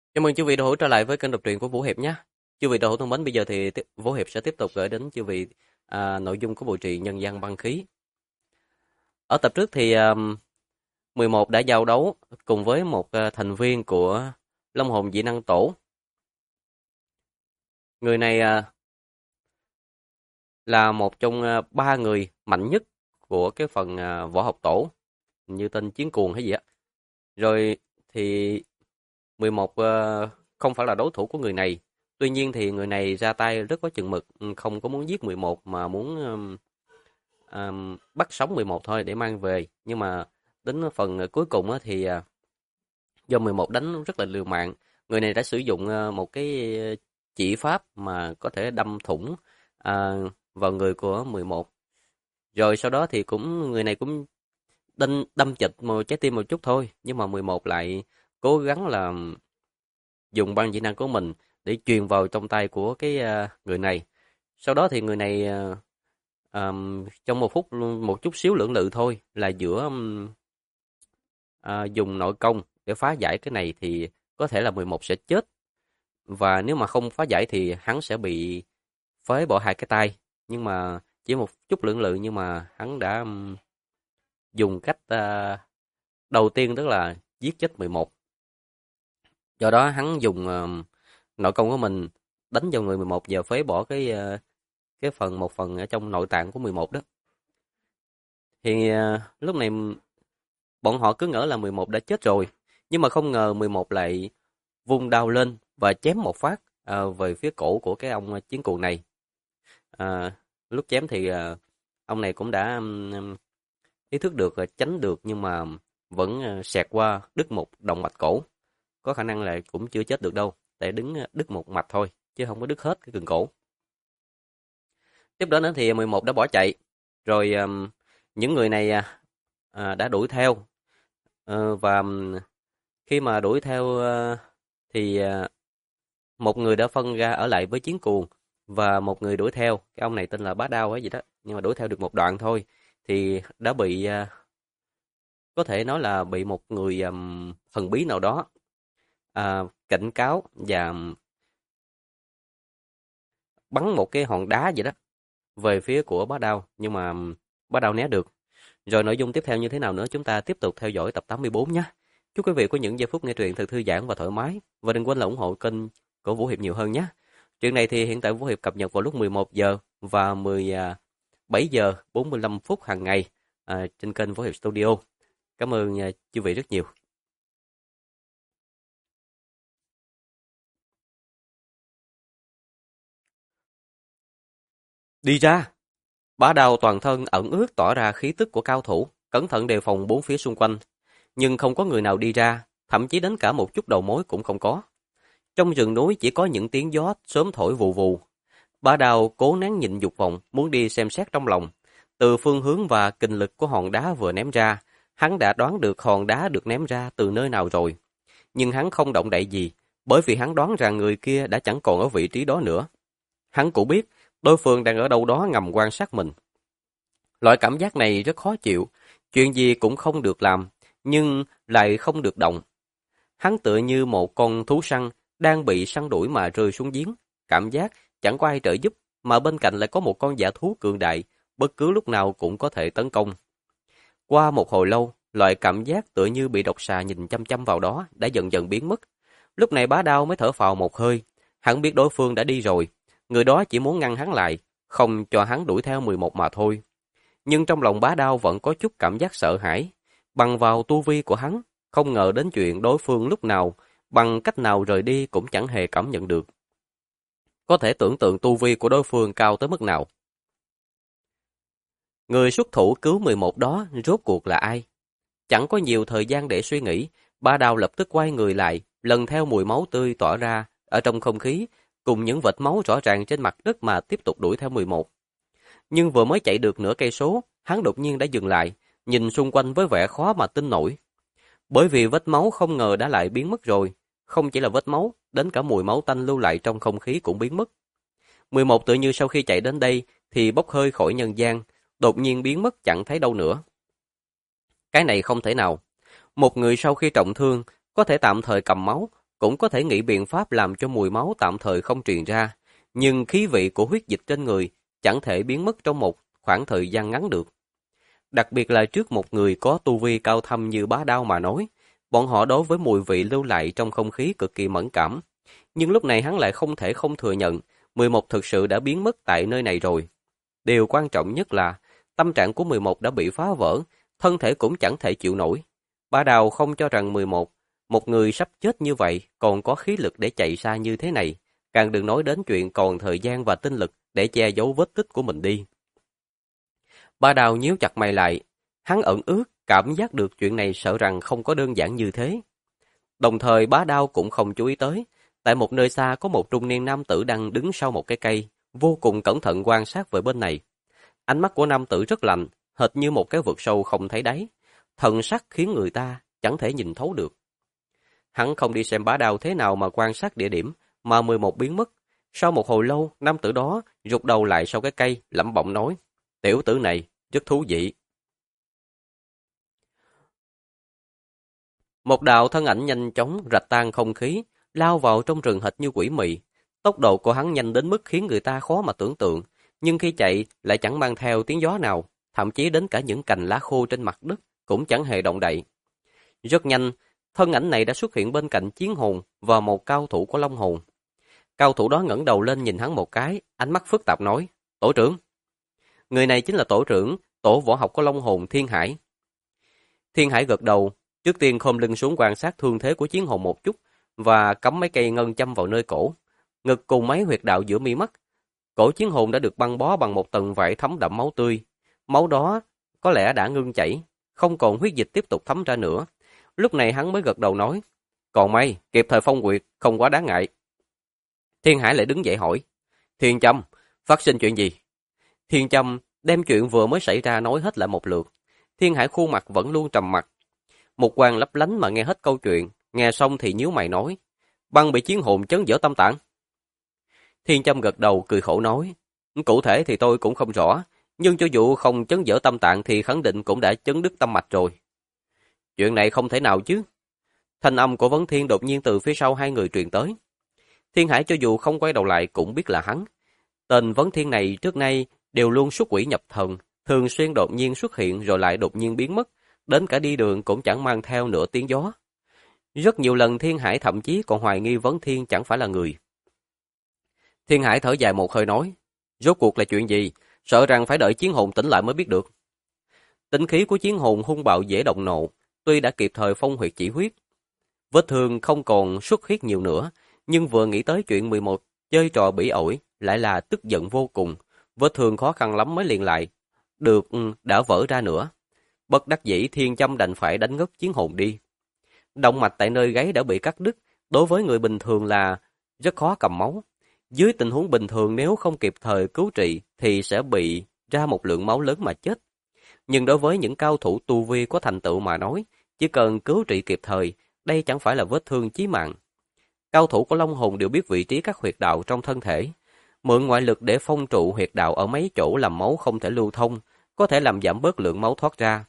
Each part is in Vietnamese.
Chào mừng chư vị đã hữu trở lại với kênh đọc truyện của Vũ Hiệp nhé. Chư vị đã hữu thân mến, bây giờ thì Vũ Hiệp sẽ tiếp tục gửi đến chư vị nội dung của bộ truyện Nhân gian băng khí. Ở tập trước thì 11 đã giao đấu cùng với một thành viên của Long Hồn Dị Năng Tổ. Người này là một trong ba người mạnh nhất của cái phần võ học tổ, như tên Chiến Cuồng hay gì á. Rồi thì 11 không phải là đối thủ của người này. Tuy nhiên thì người này ra tay rất có chừng mực, không có muốn giết 11 mà muốn bắt sống 11 thôi để mang về. Nhưng mà đến phần cuối cùng thì do 11 đánh rất là liều mạng, người này đã sử dụng một cái chỉ pháp mà có thể đâm thủng à, vào người của 11. Rồi sau đó thì người này cũng đâm chệch một trái tim một chút thôi, nhưng mà 11 lại cố gắng là dùng băng dị năng của mình để truyền vào trong tay của cái người này. Sau đó thì người này trong một phút một chút xíu lưỡng lự thôi là giữa dùng nội công để phá giải cái này thì có thể là 11 sẽ chết, và nếu mà không phá giải thì hắn sẽ bị phế bỏ hai cái tay. Nhưng mà chỉ một chút lưỡng lự, nhưng mà hắn đã dùng cách đầu tiên, tức là giết chết 11. Do đó hắn dùng nội công của mình đánh vào người 11 và phế bỏ cái một phần ở trong nội tạng của 11 đó. Thì lúc này bọn họ cứ ngỡ là 11 đã chết rồi, nhưng mà không ngờ 11 lại vung đao lên và chém một phát về phía cổ của cái ông chiến cuồng này. Lúc chém thì ông này cũng đã ý thức được tránh được, nhưng mà vẫn xẹt qua đứt một động mạch cổ. Có khả năng là cũng chưa chết được đâu, tại đứt một mạch thôi chứ không có đứt hết cái cần cổ. Tiếp đó nữa thì 11 đã bỏ chạy, rồi những người này đã đuổi theo. Và khi mà đuổi theo thì một người đã phân ra ở lại với chiến cuồng, và một người đuổi theo, cái ông này tên là Bá Đao ấy gì đó, nhưng mà đuổi theo được một đoạn thôi thì đã bị có thể nói là bị một người thần bí nào đó cảnh cáo và bắn một cái hòn đá vậy đó về phía của Bá Đao, nhưng mà Bá Đao né được. Rồi nội dung tiếp theo như thế nào nữa, chúng ta tiếp tục theo dõi tập 84 nhé. Chúc quý vị có những giây phút nghe truyện thật thư giãn và thoải mái, và đừng quên là ủng hộ kênh của Vũ Hiệp nhiều hơn nhé. Chuyện này thì hiện tại Vũ Hiệp cập nhật vào lúc 11 giờ và 17 giờ 45 phút hàng ngày trên kênh Vũ Hiệp Studio. Cảm ơn chư vị rất nhiều. Đi ra! Bá Đao toàn thân ẩn ướt tỏ ra khí tức của cao thủ, cẩn thận đề phòng bốn phía xung quanh, nhưng không có người nào đi ra, thậm chí đến cả một chút đầu mối cũng không có. Trong rừng núi chỉ có những tiếng gió sớm thổi vù vù. Bá Đao cố nén nhịn dục vọng muốn đi xem xét trong lòng. Từ phương hướng và kình lực của hòn đá vừa ném ra, hắn đã đoán được hòn đá được ném ra từ nơi nào rồi. Nhưng hắn không động đậy gì, bởi vì hắn đoán rằng người kia đã chẳng còn ở vị trí đó nữa. Hắn cũng biết đối phương đang ở đâu đó ngầm quan sát mình. Loại cảm giác này rất khó chịu, chuyện gì cũng không được làm, nhưng lại không được động. Hắn tựa như một con thú săn đang bị săn đuổi mà rơi xuống giếng, cảm giác chẳng có ai trợ giúp, mà bên cạnh lại có một con dã thú cường đại, bất cứ lúc nào cũng có thể tấn công. Qua một hồi lâu, loại cảm giác tựa như bị độc xà nhìn chăm chăm vào đó đã dần dần biến mất. Lúc này Bá Đao mới thở phào một hơi, hắn biết đối phương đã đi rồi, người đó chỉ muốn ngăn hắn lại, không cho hắn đuổi theo 11 mà thôi. Nhưng trong lòng Bá Đao vẫn có chút cảm giác sợ hãi, bằng vào tu vi của hắn, không ngờ đến chuyện đối phương lúc nào, bằng cách nào rời đi cũng chẳng hề cảm nhận được. Có thể tưởng tượng tu vi của đối phương cao tới mức nào. Người xuất thủ cứu 11 đó rốt cuộc là ai? Chẳng có nhiều thời gian để suy nghĩ, Bá Đao lập tức quay người lại, lần theo mùi máu tươi tỏa ra ở trong không khí, cùng những vệt máu rõ ràng trên mặt đất mà tiếp tục đuổi theo 11. Nhưng vừa mới chạy được nửa cây số, hắn đột nhiên đã dừng lại, nhìn xung quanh với vẻ khó mà tin nổi. Bởi vì vết máu không ngờ đã lại biến mất rồi, không chỉ là vết máu, đến cả mùi máu tanh lưu lại trong không khí cũng biến mất. 11 tự như sau khi chạy đến đây thì bốc hơi khỏi nhân gian, đột nhiên biến mất chẳng thấy đâu nữa. Cái này không thể nào. Một người sau khi trọng thương có thể tạm thời cầm máu, cũng có thể nghĩ biện pháp làm cho mùi máu tạm thời không truyền ra, nhưng khí vị của huyết dịch trên người chẳng thể biến mất trong một khoảng thời gian ngắn được. Đặc biệt là trước một người có tu vi cao thâm như Bá Đao mà nói, bọn họ đối với mùi vị lưu lại trong không khí cực kỳ mẫn cảm. Nhưng lúc này hắn lại không thể không thừa nhận, 11 thực sự đã biến mất tại nơi này rồi. Điều quan trọng nhất là, tâm trạng của 11 đã bị phá vỡ, thân thể cũng chẳng thể chịu nổi. Bá Đào không cho rằng 11, một người sắp chết như vậy, còn có khí lực để chạy xa như thế này, càng đừng nói đến chuyện còn thời gian và tinh lực để che giấu vết tích của mình đi. Bá Đào nhíu chặt mày lại, hắn ẩn ước, cảm giác được chuyện này sợ rằng không có đơn giản như thế. Đồng thời Bá Đao cũng không chú ý tới, tại một nơi xa có một trung niên nam tử đang đứng sau một cái cây, vô cùng cẩn thận quan sát về bên này. Ánh mắt của nam tử rất lạnh, hệt như một cái vực sâu không thấy đáy, thần sắc khiến người ta chẳng thể nhìn thấu được. Hắn không đi xem Bá Đao thế nào mà quan sát địa điểm, mà 11 biến mất. Sau một hồi lâu, nam tử đó rụt đầu lại sau cái cây, lẩm bẩm nói, tiểu tử này, rất thú vị. Một đạo thân ảnh nhanh chóng rạch tan không khí, lao vào trong rừng hệt như quỷ mị. Tốc độ của hắn nhanh đến mức khiến người ta khó mà tưởng tượng, nhưng khi chạy lại chẳng mang theo tiếng gió nào, thậm chí đến cả những cành lá khô trên mặt đất cũng chẳng hề động đậy. Rất nhanh, thân ảnh này đã xuất hiện bên cạnh Chiến Hồn và một cao thủ của Long Hồn. Cao thủ đó ngẩng đầu lên nhìn hắn một cái, ánh mắt phức tạp nói, tổ trưởng. Người này chính là tổ trưởng, tổ võ học của Long Hồn Thiên Hải. Thiên Hải gật đầu, trước tiên khom lưng xuống quan sát thương thế của Chiến Hồn một chút và cắm mấy cây ngân châm vào nơi cổ, ngực cùng mấy huyệt đạo giữa mi mắt. Cổ Chiến Hồn đã được băng bó bằng một tầng vải thấm đậm máu tươi. Máu đó có lẽ đã ngưng chảy, không còn huyết dịch tiếp tục thấm ra nữa. Lúc này hắn mới gật đầu nói, còn may, kịp thời phong quyệt, không quá đáng ngại. Thiên Hải lại đứng dậy hỏi, Thiên Châm, phát sinh chuyện gì? Thiên Châm đem chuyện vừa mới xảy ra nói hết lại một lượt. Thiên Hải khuôn mặt vẫn luôn trầm mặc. Một quan lấp lánh mà nghe hết câu chuyện, nghe xong thì nhíu mày nói, băng bị Chiến Hồn chấn vỡ tâm tạng. Thiên Châm gật đầu cười khổ nói, cụ thể thì tôi cũng không rõ, nhưng cho dù không chấn vỡ tâm tạng thì khẳng định cũng đã chấn đứt tâm mạch rồi. Chuyện này không thể nào chứ. Thanh âm của Vấn Thiên đột nhiên từ phía sau hai người truyền tới. Thiên Hải cho dù không quay đầu lại cũng biết là hắn. Tên Vấn Thiên này trước nay đều luôn xuất quỷ nhập thần, thường xuyên đột nhiên xuất hiện rồi lại đột nhiên biến mất, đến cả đi đường cũng chẳng mang theo nửa tiếng gió. Rất nhiều lần Thiên Hải thậm chí còn hoài nghi Vấn Thiên chẳng phải là người. Thiên Hải thở dài một hơi nói, rốt cuộc là chuyện gì, sợ rằng phải đợi Chiến Hồn tỉnh lại mới biết được. Tính khí của Chiến Hồn hung bạo dễ động nộ, tuy đã kịp thời phong huyệt chỉ huyết. Vết thương không còn xuất huyết nhiều nữa, nhưng vừa nghĩ tới chuyện 11 chơi trò bỉ ổi, lại là tức giận vô cùng. Vết thương khó khăn lắm mới liền lại, được đã vỡ ra nữa. Bất đắc dĩ Thiên Châm đành phải đánh ngất Chiến Hồn đi. Động mạch tại nơi gáy đã bị cắt đứt, đối với người bình thường là rất khó cầm máu. Dưới tình huống bình thường nếu không kịp thời cứu trị thì sẽ bị ra một lượng máu lớn mà chết. Nhưng đối với những cao thủ tu vi có thành tựu mà nói, chỉ cần cứu trị kịp thời, đây chẳng phải là vết thương chí mạng. Cao thủ của Long Hồn đều biết vị trí các huyệt đạo trong thân thể, mượn ngoại lực để phong trụ huyệt đạo ở mấy chỗ làm máu không thể lưu thông, có thể làm giảm bớt lượng máu thoát ra.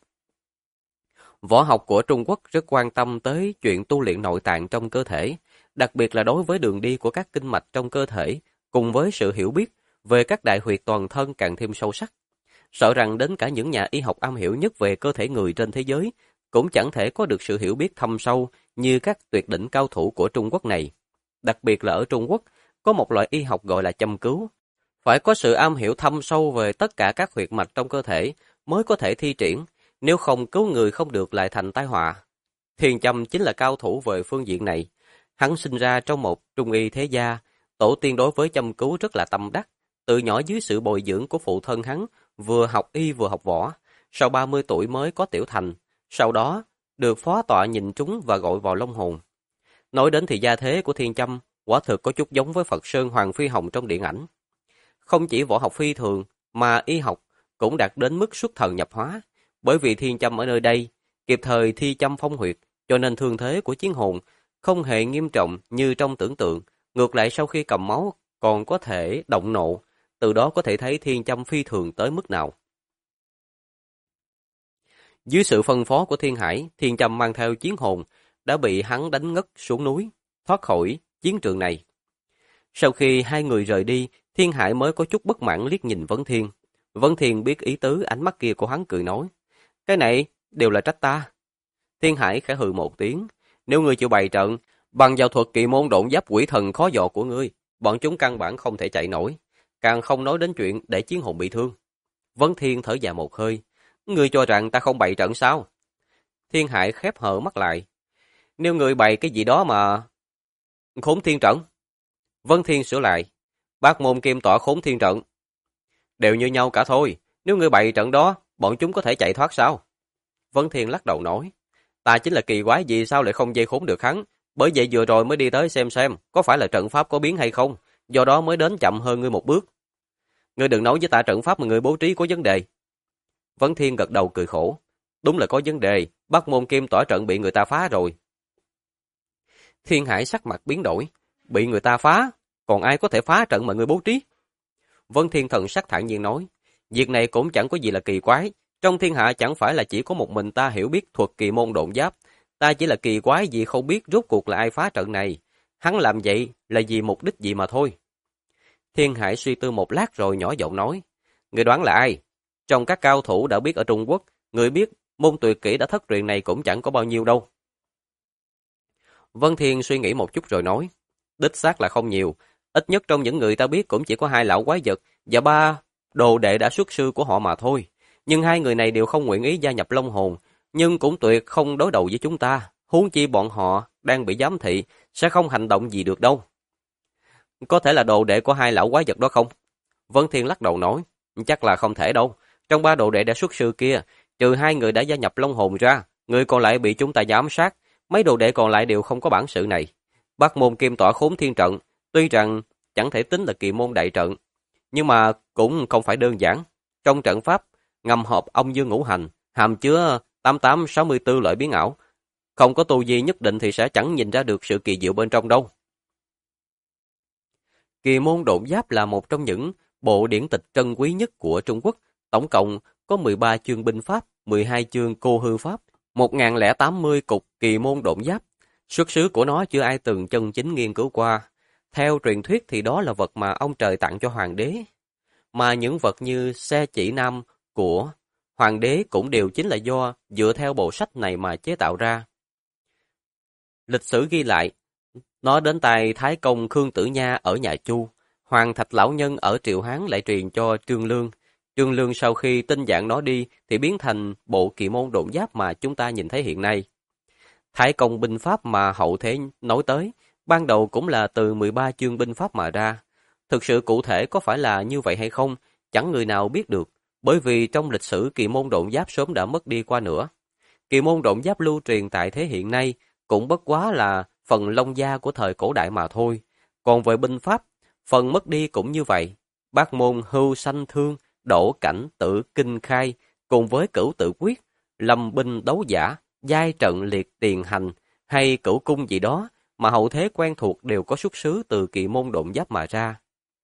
Võ học của Trung Quốc rất quan tâm tới chuyện tu luyện nội tạng trong cơ thể, đặc biệt là đối với đường đi của các kinh mạch trong cơ thể, cùng với sự hiểu biết về các đại huyệt toàn thân càng thêm sâu sắc. Sợ rằng đến cả những nhà y học am hiểu nhất về cơ thể người trên thế giới cũng chẳng thể có được sự hiểu biết thâm sâu như các tuyệt đỉnh cao thủ của Trung Quốc này. Đặc biệt là ở Trung Quốc, có một loại y học gọi là châm cứu. Phải có sự am hiểu thâm sâu về tất cả các huyệt mạch trong cơ thể mới có thể thi triển, nếu không cứu người không được lại thành tai họa. Thiên Châm chính là cao thủ về phương diện này. Hắn sinh ra trong một trung y thế gia, tổ tiên đối với châm cứu rất là tâm đắc. Từ nhỏ dưới sự bồi dưỡng của phụ thân hắn, vừa học y vừa học võ, sau 30 tuổi mới có tiểu thành, sau đó được phó tọa nhìn trúng và gọi vào Long Hồn. Nói đến thì gia thế của Thiên Châm quả thực có chút giống với Phật Sơn Hoàng Phi Hồng trong điện ảnh. Không chỉ võ học phi thường, mà y học cũng đạt đến mức xuất thần nhập hóa, bởi vì Thiên Châm ở nơi đây kịp thời thi châm phong huyệt, cho nên thương thế của Chiến Hồn không hề nghiêm trọng như trong tưởng tượng, ngược lại sau khi cầm máu còn có thể động nộ, từ đó có thể thấy Thiên Châm phi thường tới mức nào. Dưới sự phân phó của Thiên Hải, Thiên Châm mang theo Chiến Hồn đã bị hắn đánh ngất xuống núi, thoát khỏi chiến trường này. Sau khi hai người rời đi, Thiên Hải mới có chút bất mãn liếc nhìn Vấn Thiên. Vấn Thiên biết ý tứ ánh mắt kia của hắn, cười nói: cái này đều là trách ta. Thiên Hải khẽ hừ một tiếng: nếu ngươi chịu bày trận, bằng vào thuật kỳ môn độn giáp quỷ thần khó dò của ngươi, bọn chúng căn bản không thể chạy nổi, càng không nói đến chuyện để chiến hồn bị thương. Vấn Thiên thở dài một hơi: ngươi cho rằng ta không bày trận sao? Thiên Hải khép hờ mắt lại: nếu ngươi bày cái gì đó mà... Khốn thiên trận. Vấn Thiên sửa lại: bát môn kim tọa khốn thiên trận. Đều như nhau cả thôi, nếu ngươi bày trận đó, bọn chúng có thể chạy thoát sao? Vấn Thiên lắc đầu nói: ta chính là kỳ quái gì sao lại không dây khốn được hắn, bởi vậy vừa rồi mới đi tới xem có phải là trận pháp có biến hay không, do đó mới đến chậm hơn ngươi một bước. Ngươi đừng nói với ta trận pháp mà ngươi bố trí có vấn đề. Vấn Thiên gật đầu cười khổ: đúng là có vấn đề, bát môn kim tỏa trận bị người ta phá rồi. Thiên Hải sắc mặt biến đổi: bị người ta phá? Còn ai có thể phá trận mà ngươi bố trí? Vân Thiên thần sắc thản nhiên nói: việc này cũng chẳng có gì là kỳ quái, trong thiên hạ chẳng phải là chỉ có một mình ta hiểu biết thuật kỳ môn độn giáp, ta chỉ là kỳ quái vì không biết rốt cuộc là ai phá trận này, hắn làm vậy là vì mục đích gì mà thôi. Thiên Hải suy tư một lát rồi nhỏ giọng nói: người đoán là ai? Trong các cao thủ đã biết ở Trung Quốc, người biết môn tuyệt kỹ đã thất truyền này cũng chẳng có bao nhiêu đâu. Vân Thiên suy nghĩ một chút rồi nói: đích xác là không nhiều, ít nhất trong những người ta biết cũng chỉ có 2 lão quái vật và 3 đồ đệ đã xuất sư của họ mà thôi. Nhưng 2 người này đều không nguyện ý gia nhập Long Hồn, nhưng cũng tuyệt không đối đầu với chúng ta, huống chi bọn họ đang bị giám thị, sẽ không hành động gì được đâu. Có thể là đồ đệ của 2 lão quái vật đó không? Vân Thiên lắc đầu nói: chắc là không thể đâu. Trong 3 đồ đệ đã xuất sư kia, trừ 2 người đã gia nhập Long Hồn ra, người còn lại bị chúng ta giám sát, mấy đồ đệ còn lại đều không có bản sự này. Bát môn kim tỏa khốn thiên trận, tuy rằng chẳng thể tính là kỳ môn đại trận, nhưng mà cũng không phải đơn giản. Trong trận pháp ngầm hợp âm dương ngũ hành, hàm chứa 8864 loại biến ảo, không có tu vi nhất định thì sẽ chẳng nhìn ra được sự kỳ diệu bên trong đâu. Kỳ môn độn giáp là một trong những bộ điển tịch trân quý nhất của Trung Quốc, tổng cộng có 13 chương binh pháp, 12 chương cô hư pháp, 1080 cục kỳ môn độn giáp. Xuất xứ của nó chưa ai từng chân chính nghiên cứu qua. Theo truyền thuyết thì đó là vật mà ông trời tặng cho hoàng đế. Mà những vật như xe chỉ nam của hoàng đế cũng đều chính là do dựa theo bộ sách này mà chế tạo ra. Lịch sử ghi lại, nó đến tay Thái Công Khương Tử Nha ở nhà Chu, Hoàng Thạch Lão Nhân ở Triệu Hán lại truyền cho Trương Lương. Trương Lương sau khi tinh dạng nó đi thì biến thành bộ kỳ môn độn giáp mà chúng ta nhìn thấy hiện nay. Thái Công binh pháp mà hậu thế nói tới, ban đầu cũng là từ 13 chương binh pháp mà ra. Thực sự cụ thể có phải là như vậy hay không, chẳng người nào biết được, bởi vì trong lịch sử kỳ môn độn giáp sớm đã mất đi qua nữa. Kỳ môn độn giáp lưu truyền tại thế hiện nay cũng bất quá là phần Long Gia của thời cổ đại mà thôi. Còn về binh pháp, phần mất đi cũng như vậy. Bát môn hưu sanh thương, đổ cảnh tự kinh khai, cùng với cửu tự quyết, lâm binh đấu giả, giai trận liệt tiền hành, hay cửu cung gì đó, mà hậu thế quen thuộc đều có xuất xứ từ kỳ môn độn giáp mà ra.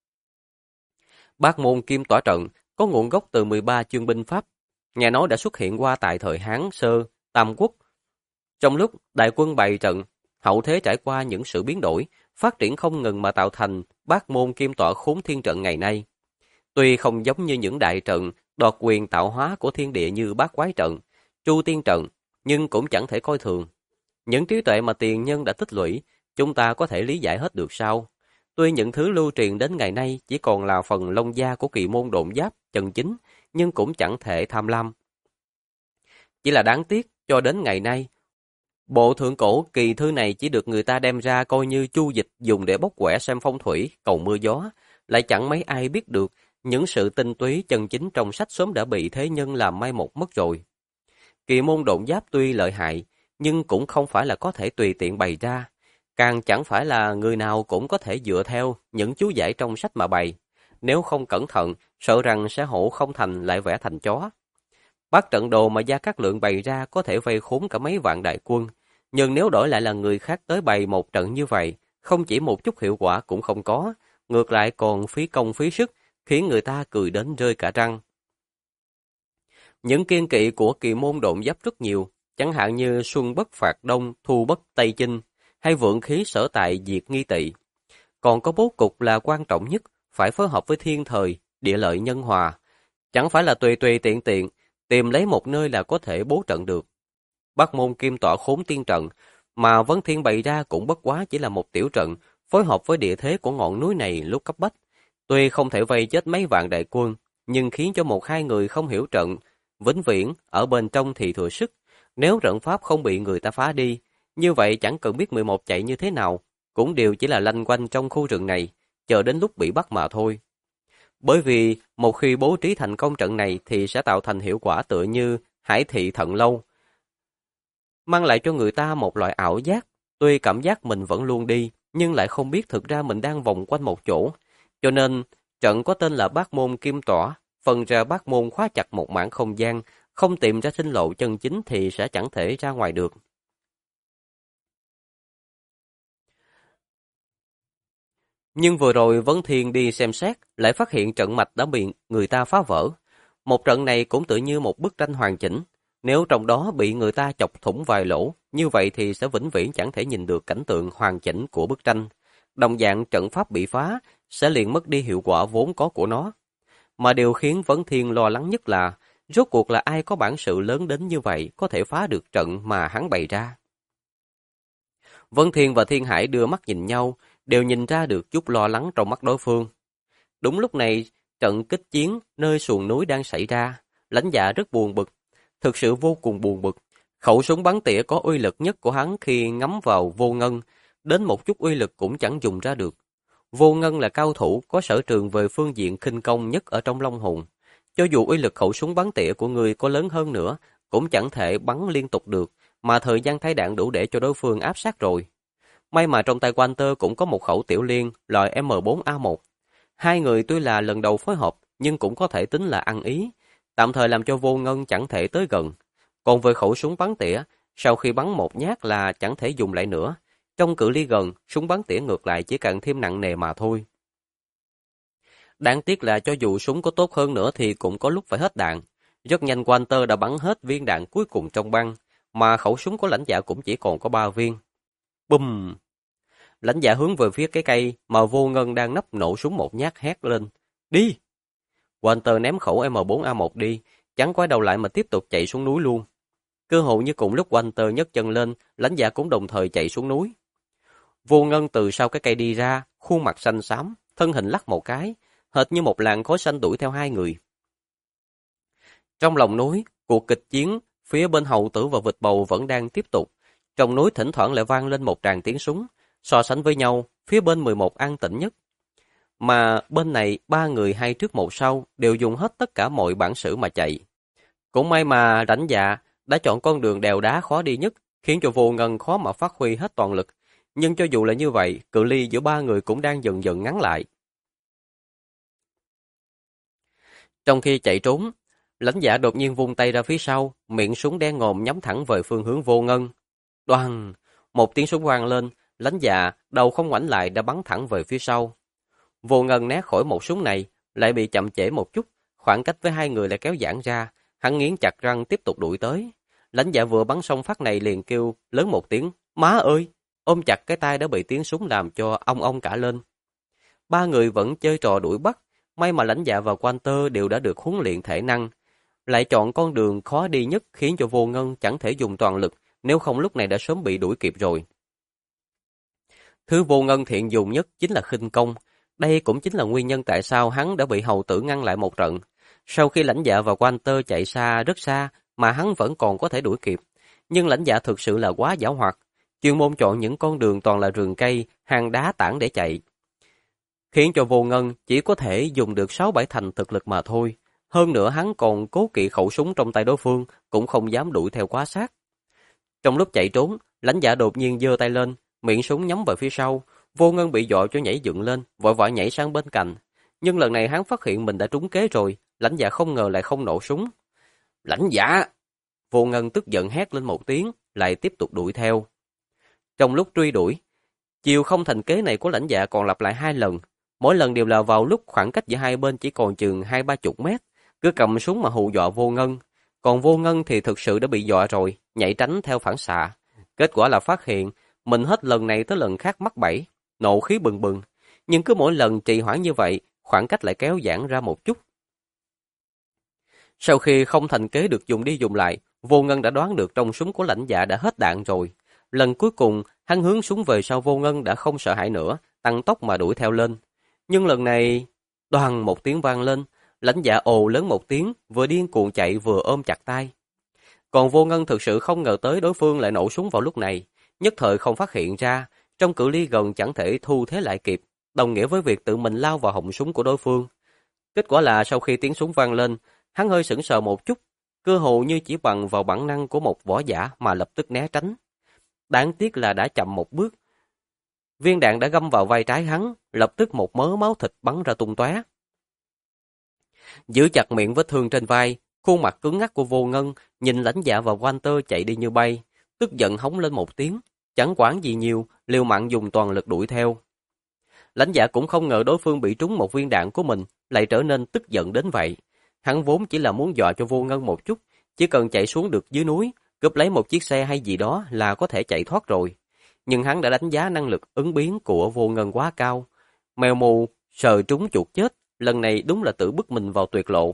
Bát môn kim tỏa trận có nguồn gốc từ 13 chương binh pháp, nghe nói đã xuất hiện qua tại thời Hán Sơ, Tam Quốc. Trong lúc đại quân bày trận, hậu thế trải qua những sự biến đổi, phát triển không ngừng mà tạo thành bát môn kim tỏa khốn thiên trận ngày nay. Tuy không giống như những đại trận đoạt quyền tạo hóa của thiên địa như bát quái trận, chu tiên trận, nhưng cũng chẳng thể coi thường. Những trí tuệ mà tiền nhân đã tích lũy, chúng ta có thể lý giải hết được sao? Tuy những thứ lưu truyền đến ngày nay chỉ còn là phần lông da của kỳ môn độn giáp chân chính, nhưng cũng chẳng thể tham lam. Chỉ là đáng tiếc, cho đến ngày nay, bộ thượng cổ kỳ thư này chỉ được người ta đem ra coi như chu dịch dùng để bóc quẻ xem phong thủy, cầu mưa gió, lại chẳng mấy ai biết được những sự tinh túy chân chính trong sách sớm đã bị thế nhân làm mai một mất rồi. Kỳ môn độn giáp tuy lợi hại, nhưng cũng không phải là có thể tùy tiện bày ra, càng chẳng phải là người nào cũng có thể dựa theo những chú giải trong sách mà bày. Nếu không cẩn thận, sợ rằng sẽ hổ không thành lại vẽ thành chó. Bát trận đồ mà Gia Cát Lượng bày ra có thể vây khốn cả mấy vạn đại quân, nhưng nếu đổi lại là người khác tới bày một trận như vậy, không chỉ một chút hiệu quả cũng không có, ngược lại còn phí công phí sức, khiến người ta cười đến rơi cả răng. Những kiêng kỵ của kỳ môn độn giáp rất nhiều, chẳng hạn như xuân bất phạt đông, thu bất tây chinh. hay vượng khí sở tại diệt nghi tỵ. Còn có bố cục là quan trọng nhất, phải phối hợp với thiên thời, địa lợi nhân hòa. Chẳng phải là tùy tùy tiện tiện, tìm lấy một nơi là có thể bố trận được. Bắc môn kim tọa khốn tiên trận, mà Vấn Thiên bày ra cũng bất quá chỉ là một tiểu trận, phối hợp với địa thế của ngọn núi này lúc cấp bách. Tuy không thể vây chết mấy vạn đại quân, nhưng khiến cho một hai người không hiểu trận, vĩnh viễn ở bên trong thì thừa sức. Nếu trận pháp không bị người ta phá đi, như vậy chẳng cần biết 11 chạy như thế nào, cũng đều chỉ là lanh quanh trong khu rừng này, chờ đến lúc bị bắt mà thôi. Bởi vì một khi bố trí thành công trận này thì sẽ tạo thành hiệu quả tựa như hải thị thận lâu, mang lại cho người ta một loại ảo giác, tuy cảm giác mình vẫn luôn đi, nhưng lại không biết thực ra mình đang vòng quanh một chỗ. Cho nên, trận có tên là Bát Môn Kim Tỏa, phần ra Bát Môn khóa chặt một mảng không gian, không tìm ra sinh lộ chân chính thì sẽ chẳng thể ra ngoài được. Nhưng vừa rồi Vấn Thiên đi xem xét, lại phát hiện trận mạch đã bị người ta phá vỡ. Một trận này cũng tự như một bức tranh hoàn chỉnh. Nếu trong đó bị người ta chọc thủng vài lỗ, như vậy thì sẽ vĩnh viễn chẳng thể nhìn được cảnh tượng hoàn chỉnh của bức tranh. Đồng dạng trận pháp bị phá, sẽ liền mất đi hiệu quả vốn có của nó. Mà điều khiến Vấn Thiên lo lắng nhất là, rốt cuộc là ai có bản sự lớn đến như vậy có thể phá được trận mà hắn bày ra. Vấn Thiên và Thiên Hải đưa mắt nhìn nhau, đều nhìn ra được chút lo lắng trong mắt đối phương. Đúng lúc này, trận kích chiến nơi sườn núi đang xảy ra, Lãnh Dạ rất buồn bực, thực sự vô cùng buồn bực. Khẩu súng bắn tỉa có uy lực nhất của hắn khi ngắm vào Vô Ngân, đến một chút uy lực cũng chẳng dùng ra được. Vô Ngân là cao thủ có sở trường về phương diện khinh công nhất ở trong Long Hồn. Cho dù uy lực khẩu súng bắn tỉa của người có lớn hơn nữa, cũng chẳng thể bắn liên tục được, mà thời gian thay đạn đủ để cho đối phương áp sát rồi. May mà trong tay Walter cũng có một khẩu tiểu liên loại M4A1. Hai người tuy là lần đầu phối hợp, nhưng cũng có thể tính là ăn ý, tạm thời làm cho Vô Ngân chẳng thể tới gần. Còn về khẩu súng bắn tỉa, sau khi bắn một nhát là chẳng thể dùng lại nữa. Trong cự ly gần, súng bắn tỉa ngược lại chỉ càng thêm nặng nề mà thôi. Đáng tiếc là cho dù súng có tốt hơn nữa thì cũng có lúc phải hết đạn. Rất nhanh Walter đã bắn hết viên đạn cuối cùng trong băng, mà khẩu súng của Lãnh Dạ cũng chỉ còn có 3 viên. Bùm! Lãnh Dạ hướng về phía cái cây mà Vô Ngân đang nấp nổ súng một nhát hét lên. Đi! Walter ném khẩu M4A1 đi, chẳng quay đầu lại mà tiếp tục chạy xuống núi luôn. Cơ hội như cùng lúc Walter nhấc chân lên, Lãnh Dạ cũng đồng thời chạy xuống núi. Vô Ngân từ sau cái cây đi ra, khuôn mặt xanh xám, thân hình lắc một cái, hệt như một làn khói xanh đuổi theo hai người. Trong lòng núi, cuộc kịch chiến phía bên hậu tử và vịt bầu vẫn đang tiếp tục. Trong núi thỉnh thoảng lại vang lên một tràng tiếng súng. So sánh với nhau, phía bên 11 an tĩnh nhất. Mà bên này 3 người hai trước một sau đều dùng hết tất cả mọi bản sự mà chạy. Cũng may mà Lãnh Dạ đã chọn con đường đèo đá khó đi nhất, khiến cho Vô Ngân khó mà phát huy hết toàn lực. Nhưng cho dù là như vậy, cự ly giữa 3 người cũng đang dần dần ngắn lại. Trong khi chạy trốn, Lãnh Dạ đột nhiên vung tay ra phía sau, miệng súng đen ngòm nhắm thẳng về phương hướng Vô Ngân. Đoàng! Một tiếng súng vang lên, Lãnh Dạ đầu không ngoảnh lại đã bắn thẳng về phía sau. Vô Ngân né khỏi một súng này, lại bị chậm trễ một chút, khoảng cách với hai người lại kéo giãn ra, hắn nghiến chặt răng tiếp tục đuổi tới. Lãnh Dạ vừa bắn xong phát này liền kêu lớn một tiếng, má ơi! Ôm chặt cái tay đã bị tiếng súng làm cho ong cả lên. 3 người vẫn chơi trò đuổi bắt, may mà Lãnh Dạ và Walter đều đã được huấn luyện thể năng, lại chọn con đường khó đi nhất khiến cho Vô Ngân chẳng thể dùng toàn lực, nếu không lúc này đã sớm bị đuổi kịp rồi. Thứ Vô Ngân thiện dùng nhất chính là khinh công, đây cũng chính là nguyên nhân tại sao hắn đã bị hầu tử ngăn lại một trận. Sau khi Lãnh Dạ và Walter chạy xa rất xa mà hắn vẫn còn có thể đuổi kịp, nhưng Lãnh Dạ thực sự là quá giảo hoạt, chuyên môn chọn những con đường toàn là rừng cây, hang đá tảng để chạy, khiến cho Vô Ngân chỉ có thể dùng được 6-7 thành thực lực mà thôi. Hơn nữa hắn còn cố kỵ khẩu súng trong tay đối phương, cũng không dám đuổi theo quá sát. Trong lúc chạy trốn, Lãnh Dạ đột nhiên giơ tay lên, miệng súng nhắm vào phía sau. Vô Ngân bị dọa cho nhảy dựng lên, vội vã nhảy sang bên cạnh. Nhưng lần này hắn phát hiện mình đã trúng kế rồi, Lãnh Dạ không ngờ lại không nổ súng. Lãnh Dạ! Vô Ngân tức giận hét lên một tiếng, lại tiếp tục đuổi theo. Trong lúc truy đuổi, chiều không thành kế này của Lãnh Dạ còn lặp lại 2 lần. Mỗi lần đều là vào lúc khoảng cách giữa hai bên chỉ còn chừng 20-30 mét, cứ cầm súng mà hù dọa Vô Ngân. Còn Vô Ngân thì thực sự đã bị dọa rồi, nhảy tránh theo phản xạ. Kết quả là phát hiện mình hết lần này tới lần khác mắc bẫy, nộ khí bừng bừng. Nhưng cứ mỗi lần trì hoãn như vậy, khoảng cách lại kéo giãn ra một chút. Sau khi không thành kế được dùng đi dùng lại, Vô Ngân đã đoán được trong súng của Lãnh Dạ đã hết đạn rồi. Lần cuối cùng, hắn hướng súng về sau Vô Ngân đã không sợ hãi nữa, tăng tốc mà đuổi theo lên. Nhưng lần này, đoàng một tiếng vang lên, Lãnh Dạ ồ lớn một tiếng, vừa điên cuồng chạy vừa ôm chặt tay. Còn Vô Ngân thực sự không ngờ tới đối phương lại nổ súng vào lúc này, nhất thời không phát hiện ra, trong cự ly gần chẳng thể thu thế lại kịp, đồng nghĩa với việc tự mình lao vào họng súng của đối phương. Kết quả là sau khi tiếng súng vang lên, hắn hơi sững sờ một chút, cơ hồ như chỉ bằng vào bản năng của một võ giả mà lập tức né tránh. Đáng tiếc là đã chậm một bước. Viên đạn đã găm vào vai trái hắn, lập tức một mớ máu thịt bắn ra tung tóe. Giữ chặt miệng vết thương trên vai, khuôn mặt cứng ngắc của Vô Ngân nhìn Lãnh Dạ và Walter chạy đi như bay, tức giận hống lên một tiếng, chẳng quản gì nhiều, liều mạng dùng toàn lực đuổi theo. Lãnh Dạ cũng không ngờ đối phương bị trúng một viên đạn của mình, lại trở nên tức giận đến vậy. Hắn vốn chỉ là muốn dọa cho Vô Ngân một chút, chỉ cần chạy xuống được dưới núi, cướp lấy một chiếc xe hay gì đó là có thể chạy thoát rồi. Nhưng hắn đã đánh giá năng lực ứng biến của Vô Ngân quá cao. Mèo mù, sờ trúng chuột chết, lần này đúng là tự bức mình vào tuyệt lộ.